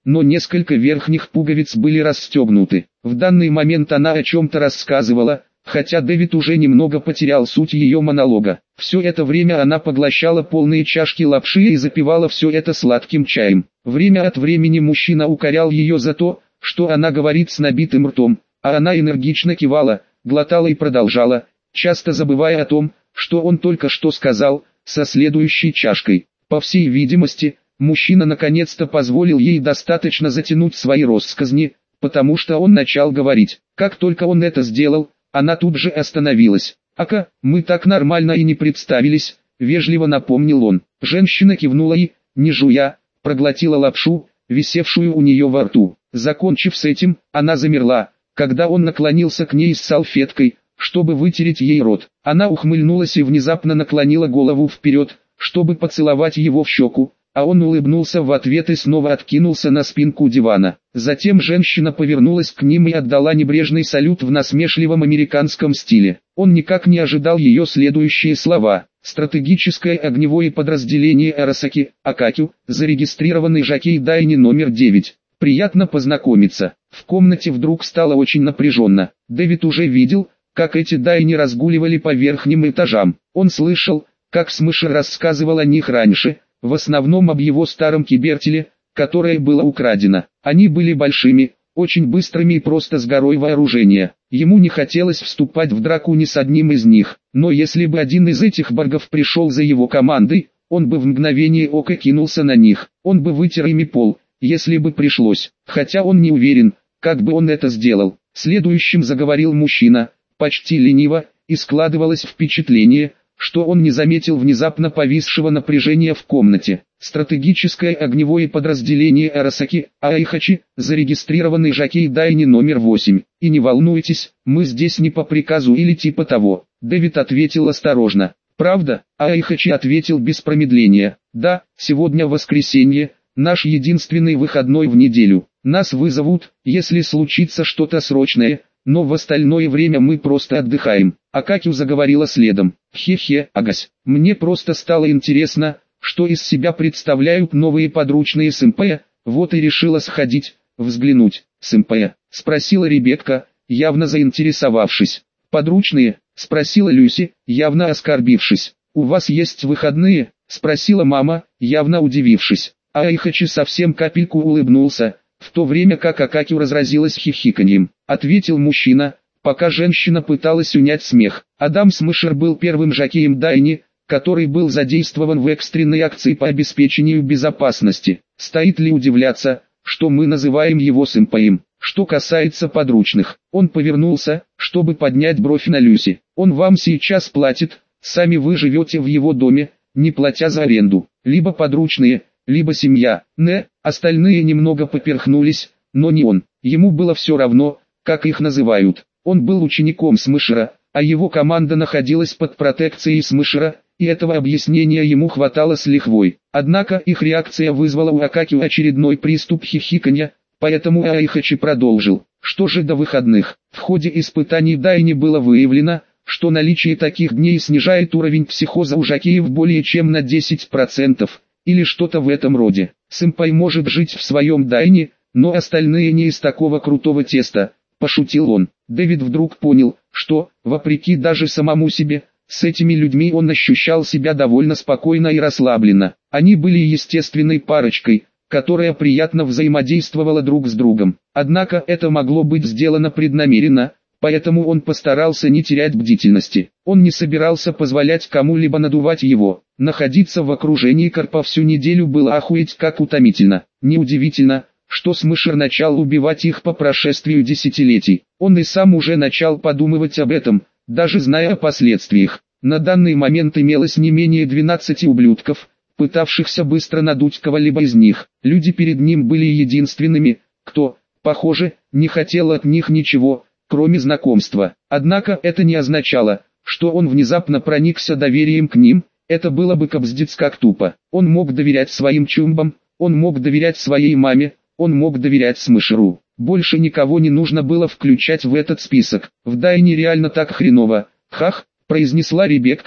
но несколько верхних пуговиц были расстегнуты. В данный момент она о чем-то рассказывала, хотя Дэвид уже немного потерял суть ее монолога. Все это время она поглощала полные чашки лапши и запивала все это сладким чаем. Время от времени мужчина укорял ее за то, что она говорит с набитым ртом, а она энергично кивала, глотала и продолжала, часто забывая о том, что он только что сказал, со следующей чашкой. По всей видимости, мужчина наконец-то позволил ей достаточно затянуть свои россказни, потому что он начал говорить. Как только он это сделал, она тут же остановилась. «Ака, мы так нормально и не представились», — вежливо напомнил он. Женщина кивнула и, не жуя, проглотила лапшу, висевшую у нее во рту. Закончив с этим, она замерла, когда он наклонился к ней с салфеткой, чтобы вытереть ей рот. Она ухмыльнулась и внезапно наклонила голову вперед, чтобы поцеловать его в щеку, а он улыбнулся в ответ и снова откинулся на спинку дивана. Затем женщина повернулась к ним и отдала небрежный салют в насмешливом американском стиле. Он никак не ожидал ее следующие слова. Стратегическое огневое подразделение Арасаки, Акакю, зарегистрированный жокей Дайни номер 9. Приятно познакомиться. В комнате вдруг стало очень напряженно. Дэвид уже видел, как эти Дайни разгуливали по верхним этажам. Он слышал, как Смышер рассказывал о них раньше, в основном об его старом кибертеле, которое было украдено. Они были большими, очень быстрыми и просто с горой вооружения. Ему не хотелось вступать в драку ни с одним из них, но если бы один из этих баргов пришел за его командой, он бы в мгновение ока кинулся на них, он бы вытер ими пол, если бы пришлось, хотя он не уверен, как бы он это сделал. Следующим заговорил мужчина, почти лениво, и складывалось впечатление, что он не заметил внезапно повисшего напряжения в комнате. Стратегическое огневое подразделение Арасаки, Айхачи, зарегистрированный жокей Дайни номер 8. И не волнуйтесь, мы здесь не по приказу или типа того. Дэвид ответил осторожно. Правда? Айхачи ответил без промедления. Да, сегодня воскресенье, наш единственный выходной в неделю. Нас вызовут, если случится что-то срочное, но в остальное время мы просто отдыхаем. Акакю заговорила следом. Хе-хе, агась, мне просто стало интересно, что из себя представляют новые подручные сэмпэя, вот и решила сходить, взглянуть. Сэмпэя, спросила Ребекка, явно заинтересовавшись. Подручные, спросила Люси, явно оскорбившись. У вас есть выходные, спросила мама, явно удивившись. Айхачи совсем капельку улыбнулся, в то время как Акакю разразилась хихиканьем. Ответил мужчина, пока женщина пыталась унять смех. Адам Смышер был первым жокеем Дайни, который был задействован в экстренной акции по обеспечению безопасности. Стоит ли удивляться, что мы называем его сэмпэем? Что касается подручных, он повернулся, чтобы поднять бровь на Люси. Он вам сейчас платит, сами вы живете в его доме, не платя за аренду. Либо подручные, либо семья. Остальные немного поперхнулись, но не он. Ему было все равно, как их называют. Он был учеником Смышера, а его команда находилась под протекцией Смышера, и этого объяснения ему хватало с лихвой. Однако их реакция вызвала у Акакю очередной приступ хихиканья, поэтому Айхачи продолжил. Что же до выходных? В ходе испытаний Дайни было выявлено, что наличие таких дней снижает уровень психоза у жокеев более чем на 10%, или что-то в этом роде. Сэмпай может жить в своем Дайне, но остальные не из такого крутого теста, пошутил он. Дэвид вдруг понял, что, вопреки даже самому себе, с этими людьми он ощущал себя довольно спокойно и расслабленно. Они были естественной парочкой, которая приятно взаимодействовала друг с другом. Однако это могло быть сделано преднамеренно, поэтому он постарался не терять бдительности. Он не собирался позволять кому-либо надувать его. Находиться в окружении Карпа всю неделю было охуеть как утомительно. Неудивительно, что Смышер начал убивать их по прошествию десятилетий. Он и сам уже начал подумывать об этом, даже зная о последствиях. На данный момент имелось не менее 12 ублюдков, пытавшихся быстро надуть кого-либо из них. Люди перед ним были единственными, кто, похоже, не хотел от них ничего, кроме знакомства. Однако это не означало, что он внезапно проникся доверием к ним. Это было бы кобздец как тупо. Он мог доверять своим чумбам, он мог доверять своей маме, он мог доверять Смышеру. Больше никого не нужно было включать в этот список. В Дайне реально так хреново. Хах, произнесла Ребекка,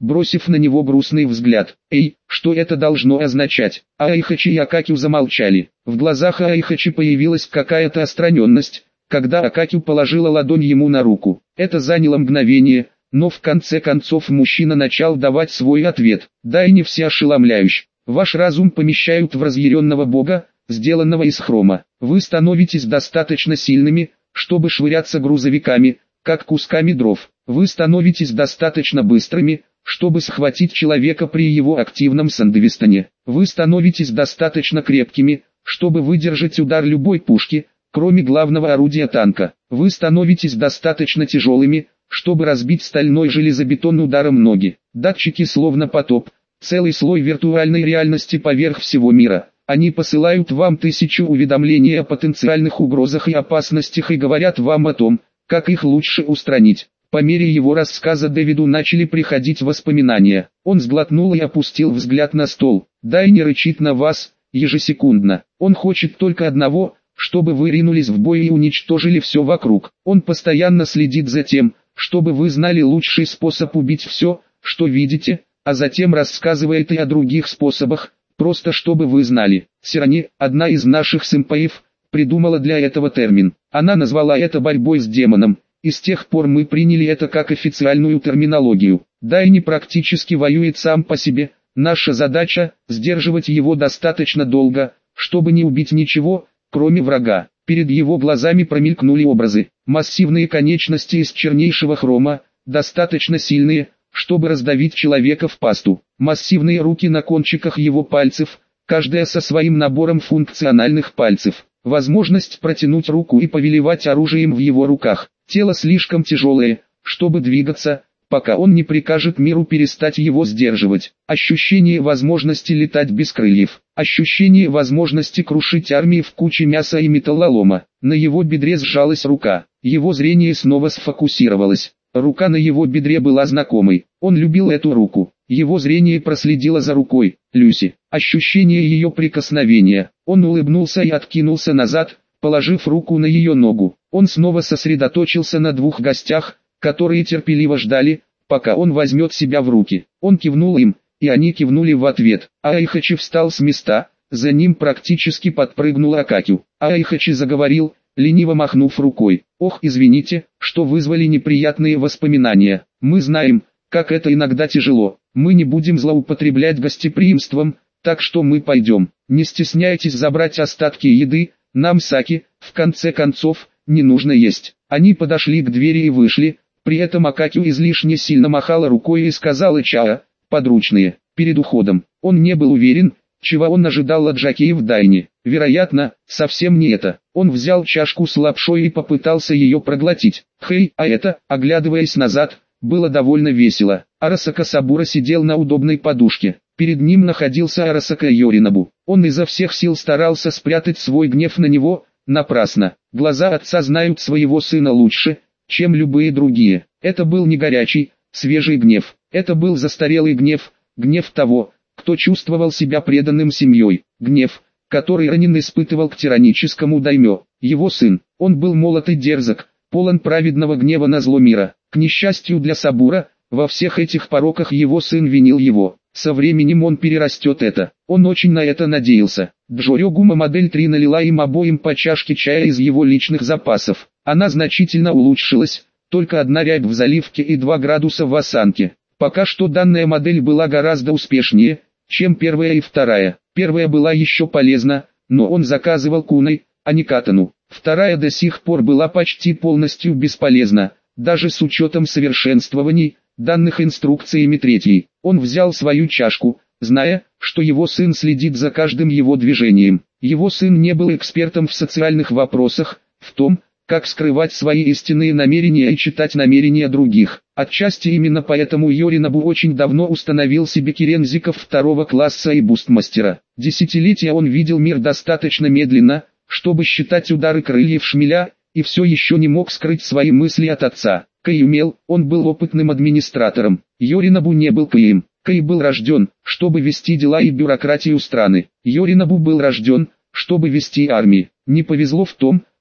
бросив на него грустный взгляд. «Эй, что это должно означать?» Айхачи и Акакю замолчали. В глазах Айхачи появилась какая-то отстраненность, когда Акакю положила ладонь ему на руку. Это заняло мгновение, но в конце концов мужчина начал давать свой ответ. «Да и не всеошеломляющий. Ваш разум помещают в разъяренного бога, сделанного из хрома. Вы становитесь достаточно сильными, чтобы швыряться грузовиками, как кусками дров. Вы становитесь достаточно быстрыми, чтобы схватить человека при его активном сандвистане. Вы становитесь достаточно крепкими, чтобы выдержать удар любой пушки, кроме главного орудия танка. Вы становитесь достаточно тяжелыми, чтобы разбить стальной железобетон ударом ноги. Датчики словно потоп, целый слой виртуальной реальности поверх всего мира. Они посылают вам тысячу уведомлений о потенциальных угрозах и опасностях и говорят вам о том, как их лучше устранить». По мере его рассказа Дэвиду начали приходить воспоминания. Он сглотнул и опустил взгляд на стол. «Дайни рычит на вас, ежесекундно. Он хочет только одного, чтобы вы ринулись в бой и уничтожили все вокруг. Он постоянно следит за тем, чтобы вы знали лучший способ убить все, что видите, а затем рассказывает и о других способах, просто чтобы вы знали». Сирани, одна из наших сэмпаев, придумала для этого термин. Она назвала это борьбой с демоном. И с тех пор мы приняли это как официальную терминологию. Дайни практически воюет сам по себе. Наша задача – сдерживать его достаточно долго, чтобы не убить ничего, кроме врага. Перед его глазами промелькнули образы. Массивные конечности из чернейшего хрома, достаточно сильные, чтобы раздавить человека в пасту. Массивные руки на кончиках его пальцев, каждая со своим набором функциональных пальцев. Возможность протянуть руку и повелевать оружием в его руках. Тело слишком тяжелое, чтобы двигаться, пока он не прикажет миру перестать его сдерживать. Ощущение возможности летать без крыльев. Ощущение возможности крушить армии в куче мяса и металлолома. На его бедре сжалась рука. Его зрение снова сфокусировалось. Рука на его бедре была знакомой. Он любил эту руку. Его зрение проследило за рукой. Люси. Ощущение ее прикосновения. Он улыбнулся и откинулся назад, положив руку на ее ногу. Он снова сосредоточился на двух гостях, которые терпеливо ждали, пока он возьмет себя в руки. Он кивнул им, и они кивнули в ответ. Айхачи встал с места, за ним практически подпрыгнул Акакю. Айхачи заговорил, лениво махнув рукой. «Ох, извините, что вызвали неприятные воспоминания. Мы знаем, как это иногда тяжело. Мы не будем злоупотреблять гостеприимством, так что мы пойдем. Не стесняйтесь забрать остатки еды, нам саки, в конце концов, не нужно есть». Они подошли к двери и вышли, при этом Акакю излишне сильно махала рукой и сказала «Чаа, подручные». Перед уходом, он не был уверен, чего он ожидал от Джакеи в Дайне. Вероятно, совсем не это. Он взял чашку с лапшой и попытался ее проглотить. Хей, а это, оглядываясь назад, было довольно весело. Арасака Сабура сидел на удобной подушке. Перед ним находился Арасака Йоринобу. Он изо всех сил старался спрятать свой гнев на него, напрасно. Глаза отца знают своего сына лучше, чем любые другие. Это был не горячий, свежий гнев. Это был застарелый гнев, гнев того, кто чувствовал себя преданным семьей. Гнев, который Ранин испытывал к тираническому даймё. Его сын, он был молод и дерзок, полон праведного гнева на зло мира. К несчастью для Сабура, во всех этих пороках его сын винил его. Со временем он перерастет это. Он очень на это надеялся. Джорёгума модель 3 налила им обоим по чашке чая из его личных запасов. Она значительно улучшилась, только одна рябь в заливке и 2 градуса в осанке. Пока что данная модель была гораздо успешнее, чем первая и вторая. Первая была еще полезна, но он заказывал куной, а не катану. Вторая до сих пор была почти полностью бесполезна, даже с учетом совершенствований, данных инструкциями третьей. Он взял свою чашку, зная, что его сын следит за каждым его движением. Его сын не был экспертом в социальных вопросах, в том, как скрывать свои истинные намерения и читать намерения других. Отчасти именно поэтому Йоринобу очень давно установил себе кирензиков 2 класса и бустмастера. Десятилетия он видел мир достаточно медленно, чтобы считать удары крыльев шмеля, и все еще не мог скрыть свои мысли от отца. Кэй умел, он был опытным администратором. Йоринобу не был Кэем. Кэй был рожден, чтобы вести дела и бюрократию страны. Йоринобу был рожден, чтобы вести армии. Не повезло в том,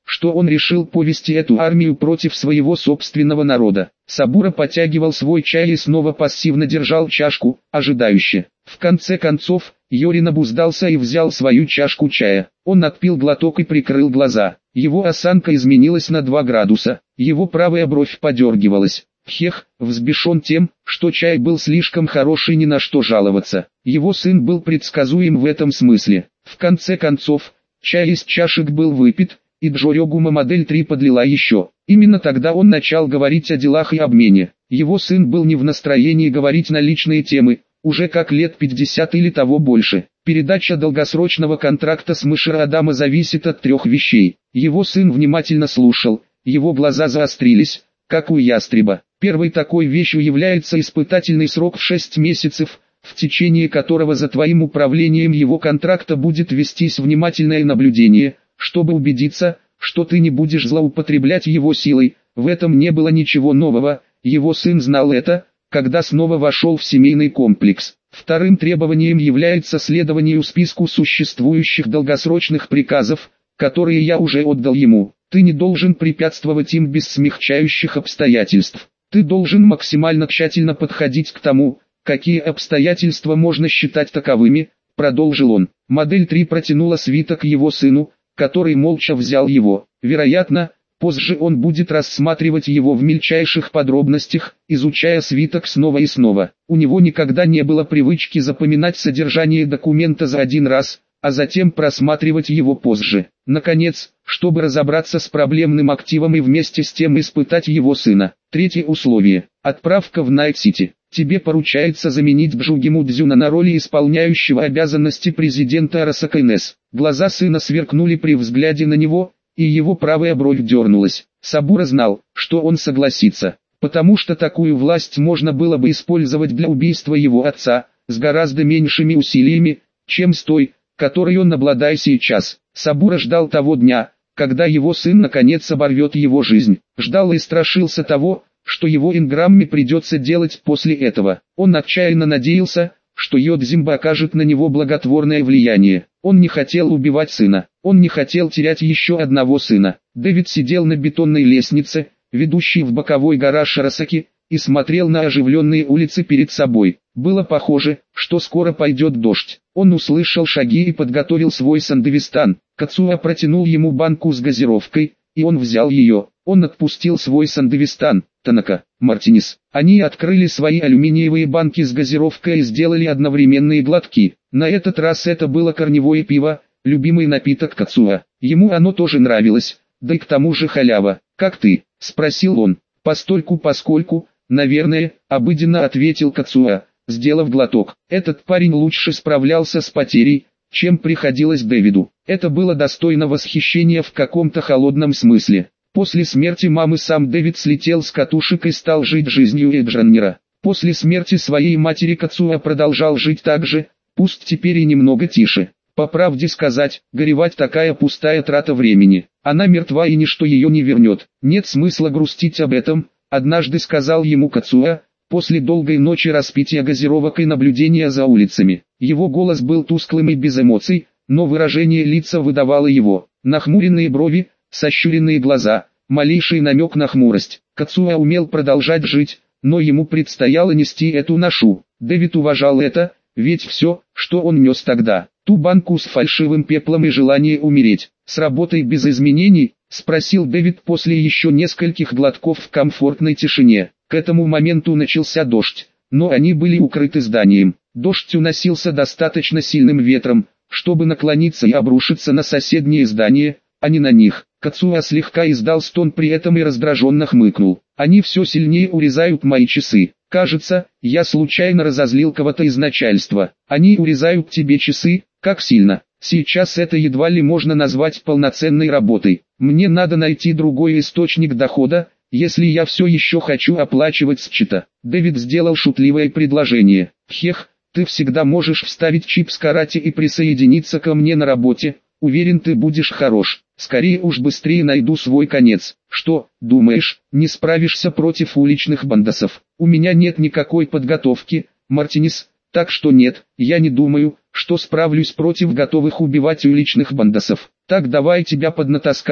что он решил повести эту армию против своего собственного народа. Сабура потягивал свой чай и снова пассивно держал чашку, ожидающе. В конце концов, Йорин обуздался и взял свою чашку чая. Он отпил глоток и прикрыл глаза. Его осанка изменилась на 2 градуса, его правая бровь подергивалась. Хех, взбешен тем, что чай был слишком хороший, ни на что жаловаться. Его сын был предсказуем в этом смысле. В конце концов, чай из чашек был выпит, и Джорёгума модель 3 подлила еще. Именно тогда он начал говорить о делах и обмене. Его сын был не в настроении говорить на личные темы, уже как лет 50 или того больше. Передача долгосрочного контракта с Мышера Адама зависит от 3 вещей. Его сын внимательно слушал, его глаза заострились, как у ястреба. Первой такой вещью является испытательный срок в 6 месяцев, в течение которого за твоим управлением его контракта будет вестись внимательное наблюдение, чтобы убедиться, что ты не будешь злоупотреблять его силой. В этом не было ничего нового, его сын знал это, когда снова вошел в семейный комплекс. Вторым требованием является следование списку существующих долгосрочных приказов, которые я уже отдал ему. Ты не должен препятствовать им без смягчающих обстоятельств. Ты должен максимально тщательно подходить к тому, какие обстоятельства можно считать таковыми, продолжил он. Модель 3 протянула свиток его сыну, который молча взял его. Вероятно, позже он будет рассматривать его в мельчайших подробностях, изучая свиток снова и снова. У него никогда не было привычки запоминать содержание документа за один раз, а затем просматривать его позже. Наконец, чтобы разобраться с проблемным активом и вместе с тем испытать его сына. Третье условие. Отправка в Найт-Сити. Тебе поручается заменить Бжугиму Дзюна на роли исполняющего обязанности президента Арасака НС. Глаза сына сверкнули при взгляде на него, и его правая бровь дернулась. Сабура знал, что он согласится, потому что такую власть можно было бы использовать для убийства его отца, с гораздо меньшими усилиями, чем с той, которой он обладает сейчас. Сабура ждал того дня, когда его сын наконец оборвет его жизнь. Ждал и страшился того, что его Инграмме придется делать после этого. Он отчаянно надеялся, что Йодзимба окажет на него благотворное влияние. Он не хотел убивать сына, он не хотел терять еще одного сына. Дэвид сидел на бетонной лестнице, ведущей в боковой гараж Арасаки, и смотрел на оживленные улицы перед собой. Было похоже, что скоро пойдет дождь. Он услышал шаги и подготовил свой сандевистан. Кацуа протянул ему банку с газировкой, и он взял ее. Он отпустил свой сандевистан. Танака, Мартинес. Они открыли свои алюминиевые банки с газировкой и сделали одновременные глотки. На этот раз это было корневое пиво, любимый напиток Кацуа. Ему оно тоже нравилось, да и к тому же халява. «Как ты?» – спросил он. «Постольку-поскольку, наверное», – обыденно ответил Кацуа, сделав глоток. Этот парень лучше справлялся с потерей, чем приходилось Дэвиду. Это было достойно восхищения в каком-то холодном смысле. После смерти мамы сам Дэвид слетел с катушек и стал жить жизнью Эджаннера. После смерти своей матери Кацуа продолжал жить так же, пусть теперь и немного тише. По правде сказать, горевать такая пустая трата времени. Она мертва и ничто ее не вернет. Нет смысла грустить об этом, однажды сказал ему Кацуа, после долгой ночи распития газировок и наблюдения за улицами. Его голос был тусклым и без эмоций, но выражение лица выдавало его. Нахмуренные брови, сощуренные глаза, малейший намек на хмурость. Кацуа умел продолжать жить, но ему предстояло нести эту ношу. Дэвид уважал это, ведь все, что он нес тогда, ту банку с фальшивым пеплом и желание умереть, с работой без изменений, спросил Дэвид после еще нескольких глотков в комфортной тишине. К этому моменту начался дождь, но они были укрыты зданием. Дождь уносился достаточно сильным ветром, чтобы наклониться и обрушиться на соседние здания, а не на них. Кацуа слегка издал стон при этом и раздраженно хмыкнул. «Они все сильнее урезают мои часы. Кажется, я случайно разозлил кого-то из начальства. Они урезают тебе часы, как сильно. Сейчас это едва ли можно назвать полноценной работой. Мне надо найти другой источник дохода, если я все еще хочу оплачивать счета». Дэвид сделал шутливое предложение. «Хех, ты всегда можешь вставить чип с карате и присоединиться ко мне на работе. Уверен, ты будешь хорош. Скорее уж быстрее найду свой конец. Что, думаешь, не справишься против уличных бандосов? У меня нет никакой подготовки, Мартинес, так что нет, я не думаю, что справлюсь против готовых убивать уличных бандосов. Так давай тебя поднатаскаем,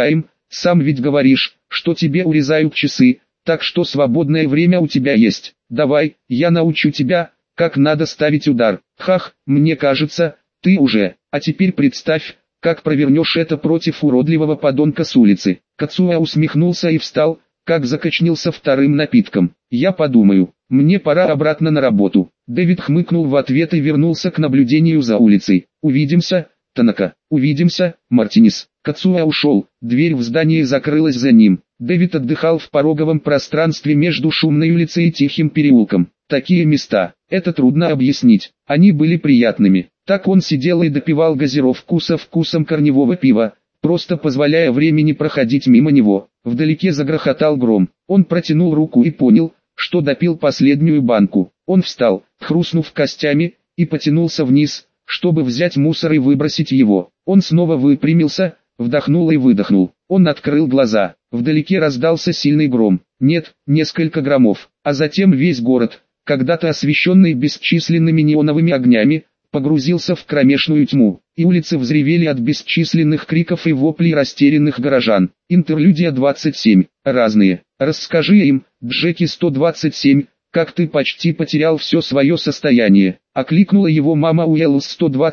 Сам ведь говоришь, что тебе урезают часы, так что свободное время у тебя есть. Давай, я научу тебя, как надо ставить удар. Хах, мне кажется, ты уже. А теперь представь, как провернешь это против уродливого подонка с улицы. Кацуя усмехнулся и встал, как закачнился вторым напитком. Я подумаю, мне пора обратно на работу. Дэвид хмыкнул в ответ и вернулся к наблюдению за улицей. Увидимся, Танака. Увидимся, Мартинес. Кацуя ушел, дверь в здании закрылась за ним. Дэвид отдыхал в пороговом пространстве между шумной улицей и тихим переулком. Такие места, это трудно объяснить, они были приятными. Так он сидел и допивал газировку со вкусом корневого пива, просто позволяя времени проходить мимо него. Вдалеке загрохотал гром. Он протянул руку и понял, что допил последнюю банку. Он встал, хрустнув костями, и потянулся вниз, чтобы взять мусор и выбросить его. Он снова выпрямился, вдохнул и выдохнул. Он открыл глаза. Вдалеке раздался сильный гром. Нет, несколько громов. А затем весь город, когда-то освещенный бесчисленными неоновыми огнями, погрузился в кромешную тьму, и улицы взревели от бесчисленных криков и воплей растерянных горожан. Интерлюдия 27. Разные. Расскажи им, Джеки 127, как ты почти потерял все свое состояние. Окликнула его мама Уэллс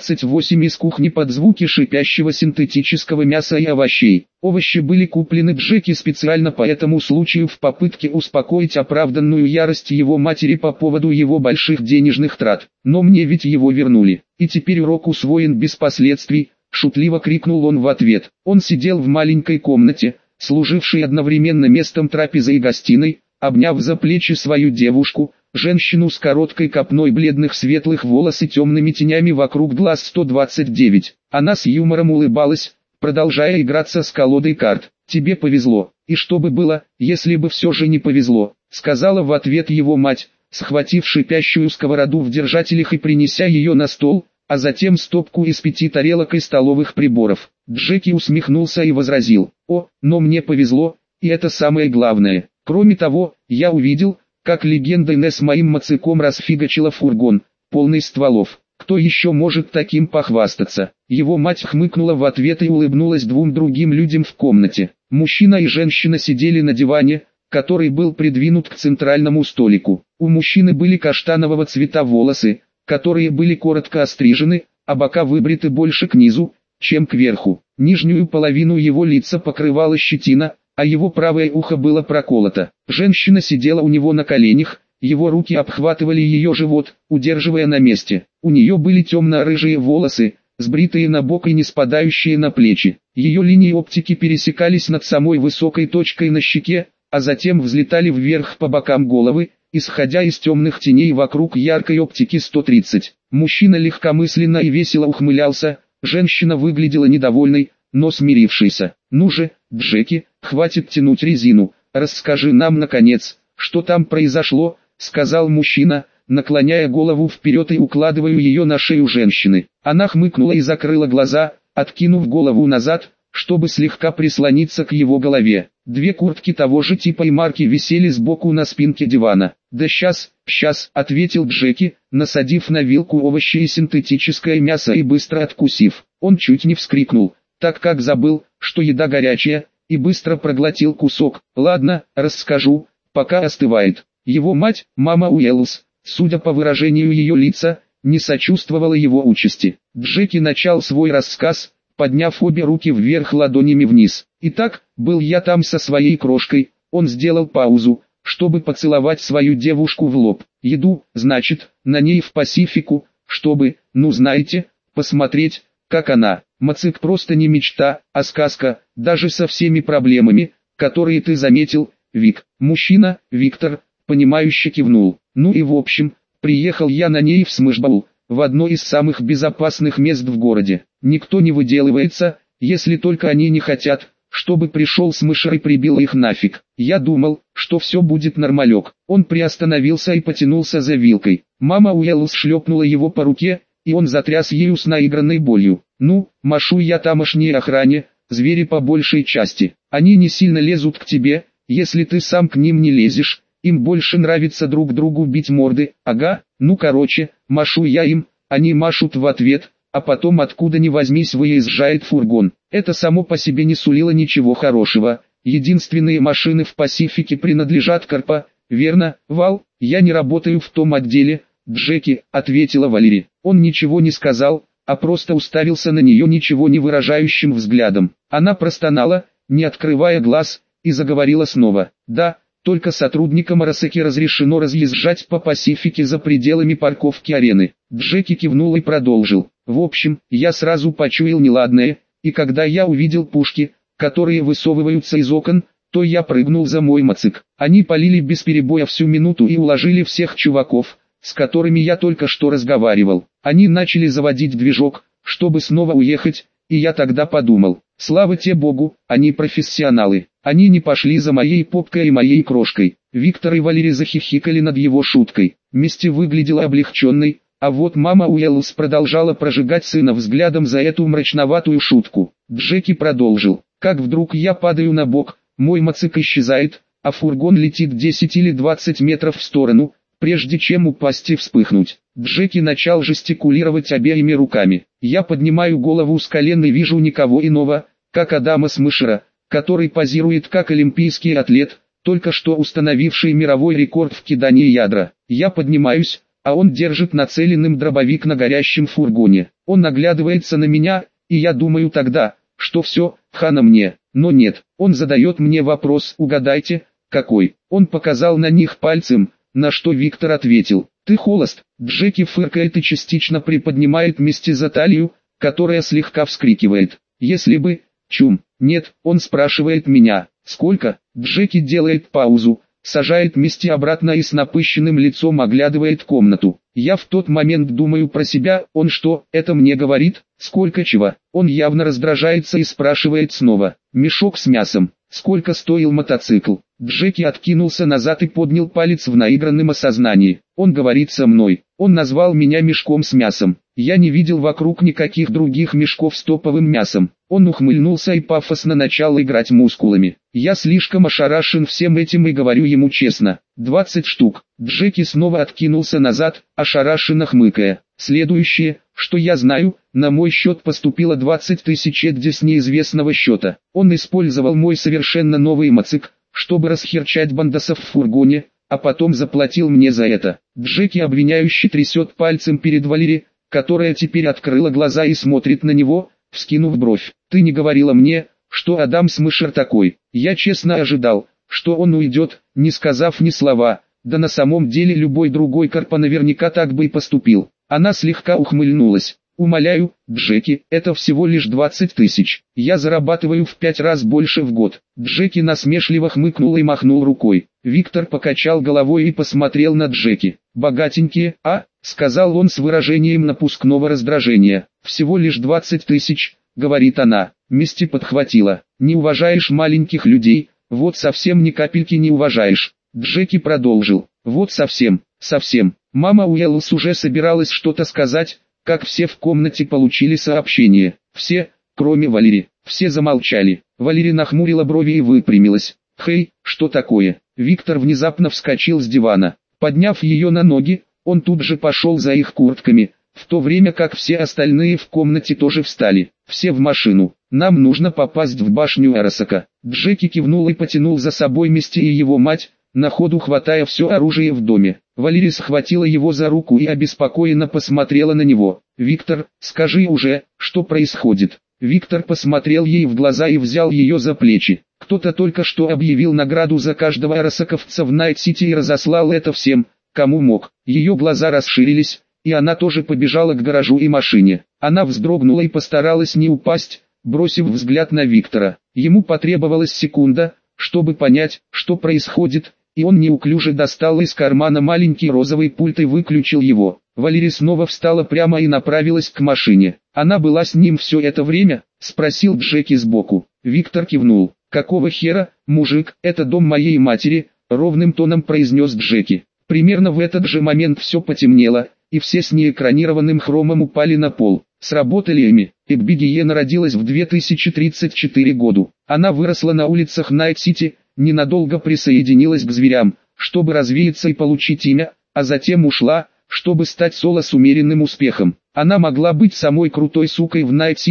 128 из кухни под звуки шипящего синтетического мяса и овощей. Овощи были куплены Джеки специально по этому случаю в попытке успокоить оправданную ярость его матери по поводу его больших денежных трат. Но мне ведь его вернули. И теперь урок усвоен без последствий, шутливо крикнул он в ответ. Он сидел в маленькой комнате, служившей одновременно местом трапезы и гостиной, обняв за плечи свою девушку, женщину с короткой копной бледных светлых волос и темными тенями вокруг глаз 129. Она с юмором улыбалась, продолжая играться с колодой карт. «Тебе повезло, и что бы было, если бы все же не повезло», сказала в ответ его мать, схватив шипящую сковороду в держателях и принеся ее на стол, а затем стопку из 5 тарелок и столовых приборов. Джеки усмехнулся и возразил: «О, но мне повезло, и это самое главное. Кроме того, я увидел, как легенда Инесс моим мациком расфигачила фургон, полный стволов. Кто еще может таким похвастаться?» Его мать хмыкнула в ответ и улыбнулась двум другим людям в комнате. Мужчина и женщина сидели на диване, который был придвинут к центральному столику. У мужчины были каштанового цвета волосы, которые были коротко острижены, а бока выбриты больше к низу, чем кверху. Нижнюю половину его лица покрывала щетина, а его правое ухо было проколото. Женщина сидела у него на коленях, его руки обхватывали ее живот, удерживая на месте. У нее были темно-рыжие волосы, сбритые на бок и не спадающие на плечи. Ее линии оптики пересекались над самой высокой точкой на щеке, а затем взлетали вверх по бокам головы, исходя из темных теней вокруг яркой оптики 130. Мужчина легкомысленно и весело ухмылялся, женщина выглядела недовольной, но смирившейся. «Ну же, Джеки, хватит тянуть резину, расскажи нам наконец, что там произошло», сказал мужчина, наклоняя голову вперед и укладывая ее на шею женщины. Она хмыкнула и закрыла глаза, откинув голову назад, чтобы слегка прислониться к его голове. Две куртки того же типа и марки висели сбоку на спинке дивана. «Да щас», — ответил Джеки, насадив на вилку овощи и синтетическое мясо и быстро откусив. Он чуть не вскрикнул, так как забыл, что еда горячая, и быстро проглотил кусок. «Ладно, расскажу, пока остывает». Его мать, мама Уэллс, судя по выражению ее лица, не сочувствовала его участи. Джеки начал свой рассказ, подняв обе руки вверх ладонями вниз. «Итак, был я там со своей крошкой», он сделал паузу, чтобы поцеловать свою девушку в лоб. «Еду, значит, на ней в Пасифику, чтобы, ну знаете, посмотреть, как она. Мацик просто не мечта, а сказка, даже со всеми проблемами, которые ты заметил, Вик». Мужчина, Виктор, понимающе кивнул. «Ну и в общем, приехал я на ней в Смышбаул, в одно из самых безопасных мест в городе. Никто не выделывается, если только они не хотят, чтобы пришел Смышер и прибил их нафиг. Я думал, что все будет нормалек». Он приостановился и потянулся за вилкой. Мама Уэллс шлепнула его по руке, и он затряс ею с наигранной болью. «Ну, машу я тамошней охране, звери по большей части. Они не сильно лезут к тебе, если ты сам к ним не лезешь. Им больше нравится друг другу бить морды, ага, ну короче, машу я им, они машут в ответ, а потом откуда ни возьмись выезжает фургон. Это само по себе не сулило ничего хорошего. Единственные машины в Пасифике принадлежат Карпа, верно, Вал? Я не работаю в том отделе, Джеки, ответила Валери. Он ничего не сказал, а просто уставился на нее ничего не выражающим взглядом. Она простонала, не открывая глаз, и заговорила снова. Да, только сотрудникам Арасаки разрешено разъезжать по Пасифике за пределами парковки арены. Джеки кивнул и продолжил. В общем, я сразу почуял неладное, и когда я увидел пушки, которые высовываются из окон, то я прыгнул за мой мотоцикл. Они полили без перебоя всю минуту и уложили всех чуваков, с которыми я только что разговаривал. Они начали заводить движок, чтобы снова уехать, и я тогда подумал, слава тебе Богу, они профессионалы. Они не пошли за моей попкой и моей крошкой. Виктор и Валерий захихикали над его шуткой. Мисти выглядела облегченной, а вот мама Уэллс продолжала прожигать сына взглядом за эту мрачноватую шутку. Джеки продолжил. Как вдруг я падаю на бок, мой мотоцикл исчезает, а фургон летит 10 или 20 метров в сторону, прежде чем упасть и вспыхнуть. Джеки начал жестикулировать обеими руками. Я поднимаю голову с колен и вижу никого иного, как Адама Смышера, который позирует как олимпийский атлет, только что установивший мировой рекорд в кидании ядра. Я поднимаюсь, а он держит нацеленным дробовик на горящем фургоне. Он наглядывается на меня, и я думаю тогда, что все, хана мне. Но нет, он задает мне вопрос, угадайте, какой. Он показал на них пальцем, на что Виктор ответил. Ты холост. Джеки фыркает и частично приподнимает Мисти за талию, которая слегка вскрикивает. Если бы, чум, нет, он спрашивает меня, сколько? Джеки делает паузу, сажает Мисти обратно и с напыщенным лицом оглядывает комнату. Я в тот момент думаю про себя, он что, это мне говорит, сколько чего? Он явно раздражается и спрашивает снова, мешок с мясом, сколько стоил мотоцикл? Джеки откинулся назад и поднял палец в наигранном осознании. Он говорит со мной, он назвал меня мешком с мясом. Я не видел вокруг никаких других мешков с топовым мясом. Он ухмыльнулся и пафосно начал играть мускулами. Я слишком ошарашен всем этим и говорю ему честно. 20 штук. Джеки снова откинулся назад, ошарашенно хмыкая. Следующее, что я знаю, на мой счет поступило 20 тысяч эдди с неизвестного счета. Он использовал мой совершенно новый мотоцикл, чтобы расхерчать бандосов в фургоне, а потом заплатил мне за это. Джеки обвиняюще трясет пальцем перед Валери, которая теперь открыла глаза и смотрит на него, вскинув бровь. Ты не говорила мне, что Адам Смышер такой. Я честно ожидал, что он уйдет, не сказав ни слова, да на самом деле любой другой Карпа наверняка так бы и поступил. Она слегка ухмыльнулась. Умоляю, Джеки, это всего лишь 20 тысяч. Я зарабатываю в 5 раз больше в год. Джеки насмешливо хмыкнул и махнул рукой. Виктор покачал головой и посмотрел на Джеки. Богатенькие, а? Сказал он с выражением напускного раздражения. Всего лишь 20 тысяч, говорит она. Мисти подхватила. Не уважаешь маленьких людей, вот совсем ни капельки не уважаешь. Джеки продолжил. Вот совсем. Мама Уэллс уже собиралась что-то сказать, как все в комнате получили сообщение. Все, кроме Валери. Все замолчали. Валери нахмурила брови и выпрямилась. «Хей, что такое?» Виктор внезапно вскочил с дивана. Подняв ее на ноги, он тут же пошел за их куртками, в то время как все остальные в комнате тоже встали. «Все в машину. Нам нужно попасть в башню Арасака». Джеки кивнул и потянул за собой Мисти и его мать, на ходу хватая все оружие в доме. Валерия схватила его за руку и обеспокоенно посмотрела на него. «Виктор, скажи уже, что происходит?» Виктор посмотрел ей в глаза и взял ее за плечи. Кто-то только что объявил награду за каждого арасаковца в Найт-Сити и разослал это всем, кому мог. Ее глаза расширились, и она тоже побежала к гаражу и машине. Она вздрогнула и постаралась не упасть, бросив взгляд на Виктора. Ему потребовалась секунда, чтобы понять, что происходит, и он неуклюже достал из кармана маленький розовый пульт и выключил его. Валерия снова встала прямо и направилась к машине. «Она была с ним все это время?» – спросил Джеки сбоку. Виктор кивнул. «Какого хера, мужик, это дом моей матери?» – ровным тоном произнес Джеки. Примерно в этот же момент все потемнело, и все с неэкранированным хромом упали на пол. Сработали эми. Эбби Гиена родилась в 2034 году. Она выросла на улицах Найт-Сити, ненадолго присоединилась к зверям, чтобы развеяться и получить имя, а затем ушла, чтобы стать соло с умеренным успехом. Она могла быть самой крутой сукой в Найт-Сити,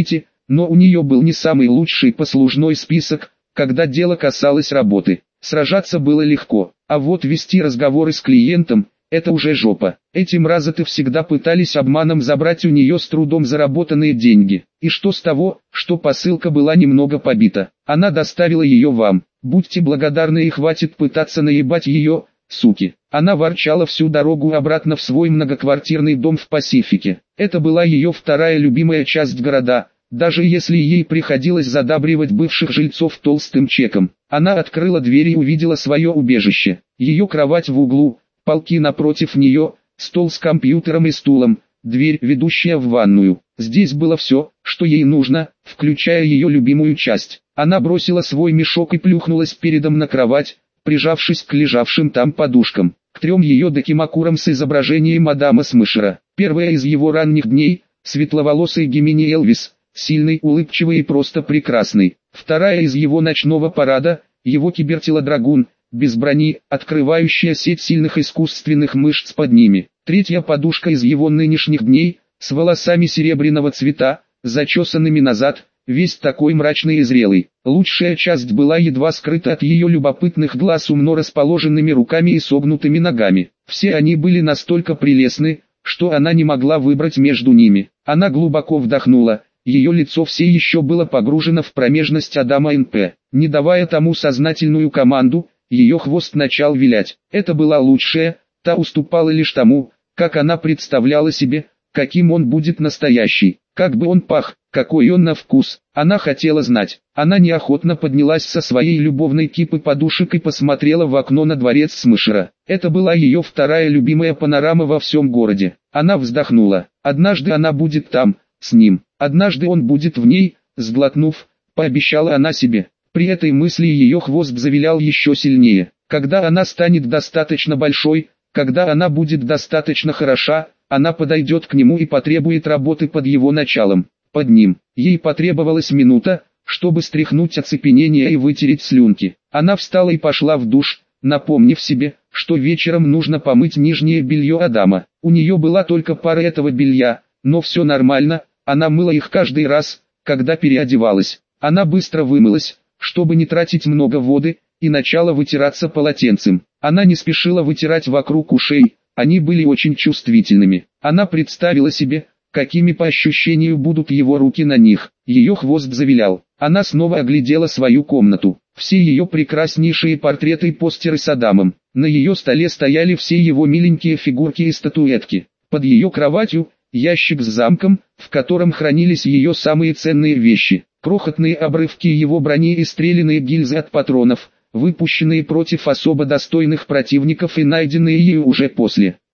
но у нее был не самый лучший послужной список, когда дело касалось работы. Сражаться было легко, а вот вести разговоры с клиентом – это уже жопа. Эти мразоты всегда пытались обманом забрать у нее с трудом заработанные деньги. И что с того, что посылка была немного побита? Она доставила ее вам. Будьте благодарны и хватит пытаться наебать ее, суки. Она ворчала всю дорогу обратно в свой многоквартирный дом в Пасифике. Это была ее вторая любимая часть города, даже если ей приходилось задабривать бывших жильцов толстым чеком. Она открыла дверь и увидела свое убежище. Ее кровать в углу, полки напротив нее, стол с компьютером и стулом, дверь, ведущая в ванную. Здесь было все, что ей нужно, включая ее любимую часть. Она бросила свой мешок и плюхнулась передом на кровать, прижавшись к лежавшим там подушкам. К 3 ее докимакурам с изображением Адама Смешера. Первая из его ранних дней, светловолосый Гемини Элвис, сильный, улыбчивый и просто прекрасный. Вторая из его ночного парада, его кибертелодрагун, без брони, открывающая сеть сильных искусственных мышц под ними. Третья подушка из его нынешних дней, с волосами серебряного цвета, зачесанными назад, весь такой мрачный и зрелый. Лучшая часть была едва скрыта от ее любопытных глаз умно расположенными руками и согнутыми ногами. Все они были настолько прелестны, что она не могла выбрать между ними. Она глубоко вдохнула, ее лицо все еще было погружено в промежность Адама НП. Не давая тому сознательную команду, ее хвост начал вилять. Это была лучшая, та уступала лишь тому, как она представляла себе, каким он будет настоящий, как бы он пах, какой он на вкус. Она хотела знать. Она неохотно поднялась со своей любовной кипы подушек и посмотрела в окно на дворец Смешера. Это была ее вторая любимая панорама во всем городе. Она вздохнула. Однажды она будет там, с ним. Однажды он будет в ней, сглотнув, пообещала она себе. При этой мысли ее хвост завилял еще сильнее. Когда она станет достаточно большой, когда она будет достаточно хороша, она подойдет к нему и потребует работы под его началом. Под ним. Ей потребовалась минута, чтобы стряхнуть оцепенение и вытереть слюнки. Она встала и пошла в душ, напомнив себе, что вечером нужно помыть нижнее белье Адама. У нее была только пара этого белья, но все нормально, она мыла их каждый раз, когда переодевалась. Она быстро вымылась, чтобы не тратить много воды, и начала вытираться полотенцем. Она не спешила вытирать вокруг ушей, они были очень чувствительными. Она представила себе, какими по ощущению будут его руки на них. Ее хвост завилял. Она снова оглядела свою комнату. Все ее прекраснейшие портреты и постеры с Адамом. На ее столе стояли все его миленькие фигурки и статуэтки. Под ее кроватью ящик с замком, в котором хранились ее самые ценные вещи. Крохотные обрывки его брони и стрелянные гильзы от патронов, выпущенные против особо достойных противников и найденные ею уже после.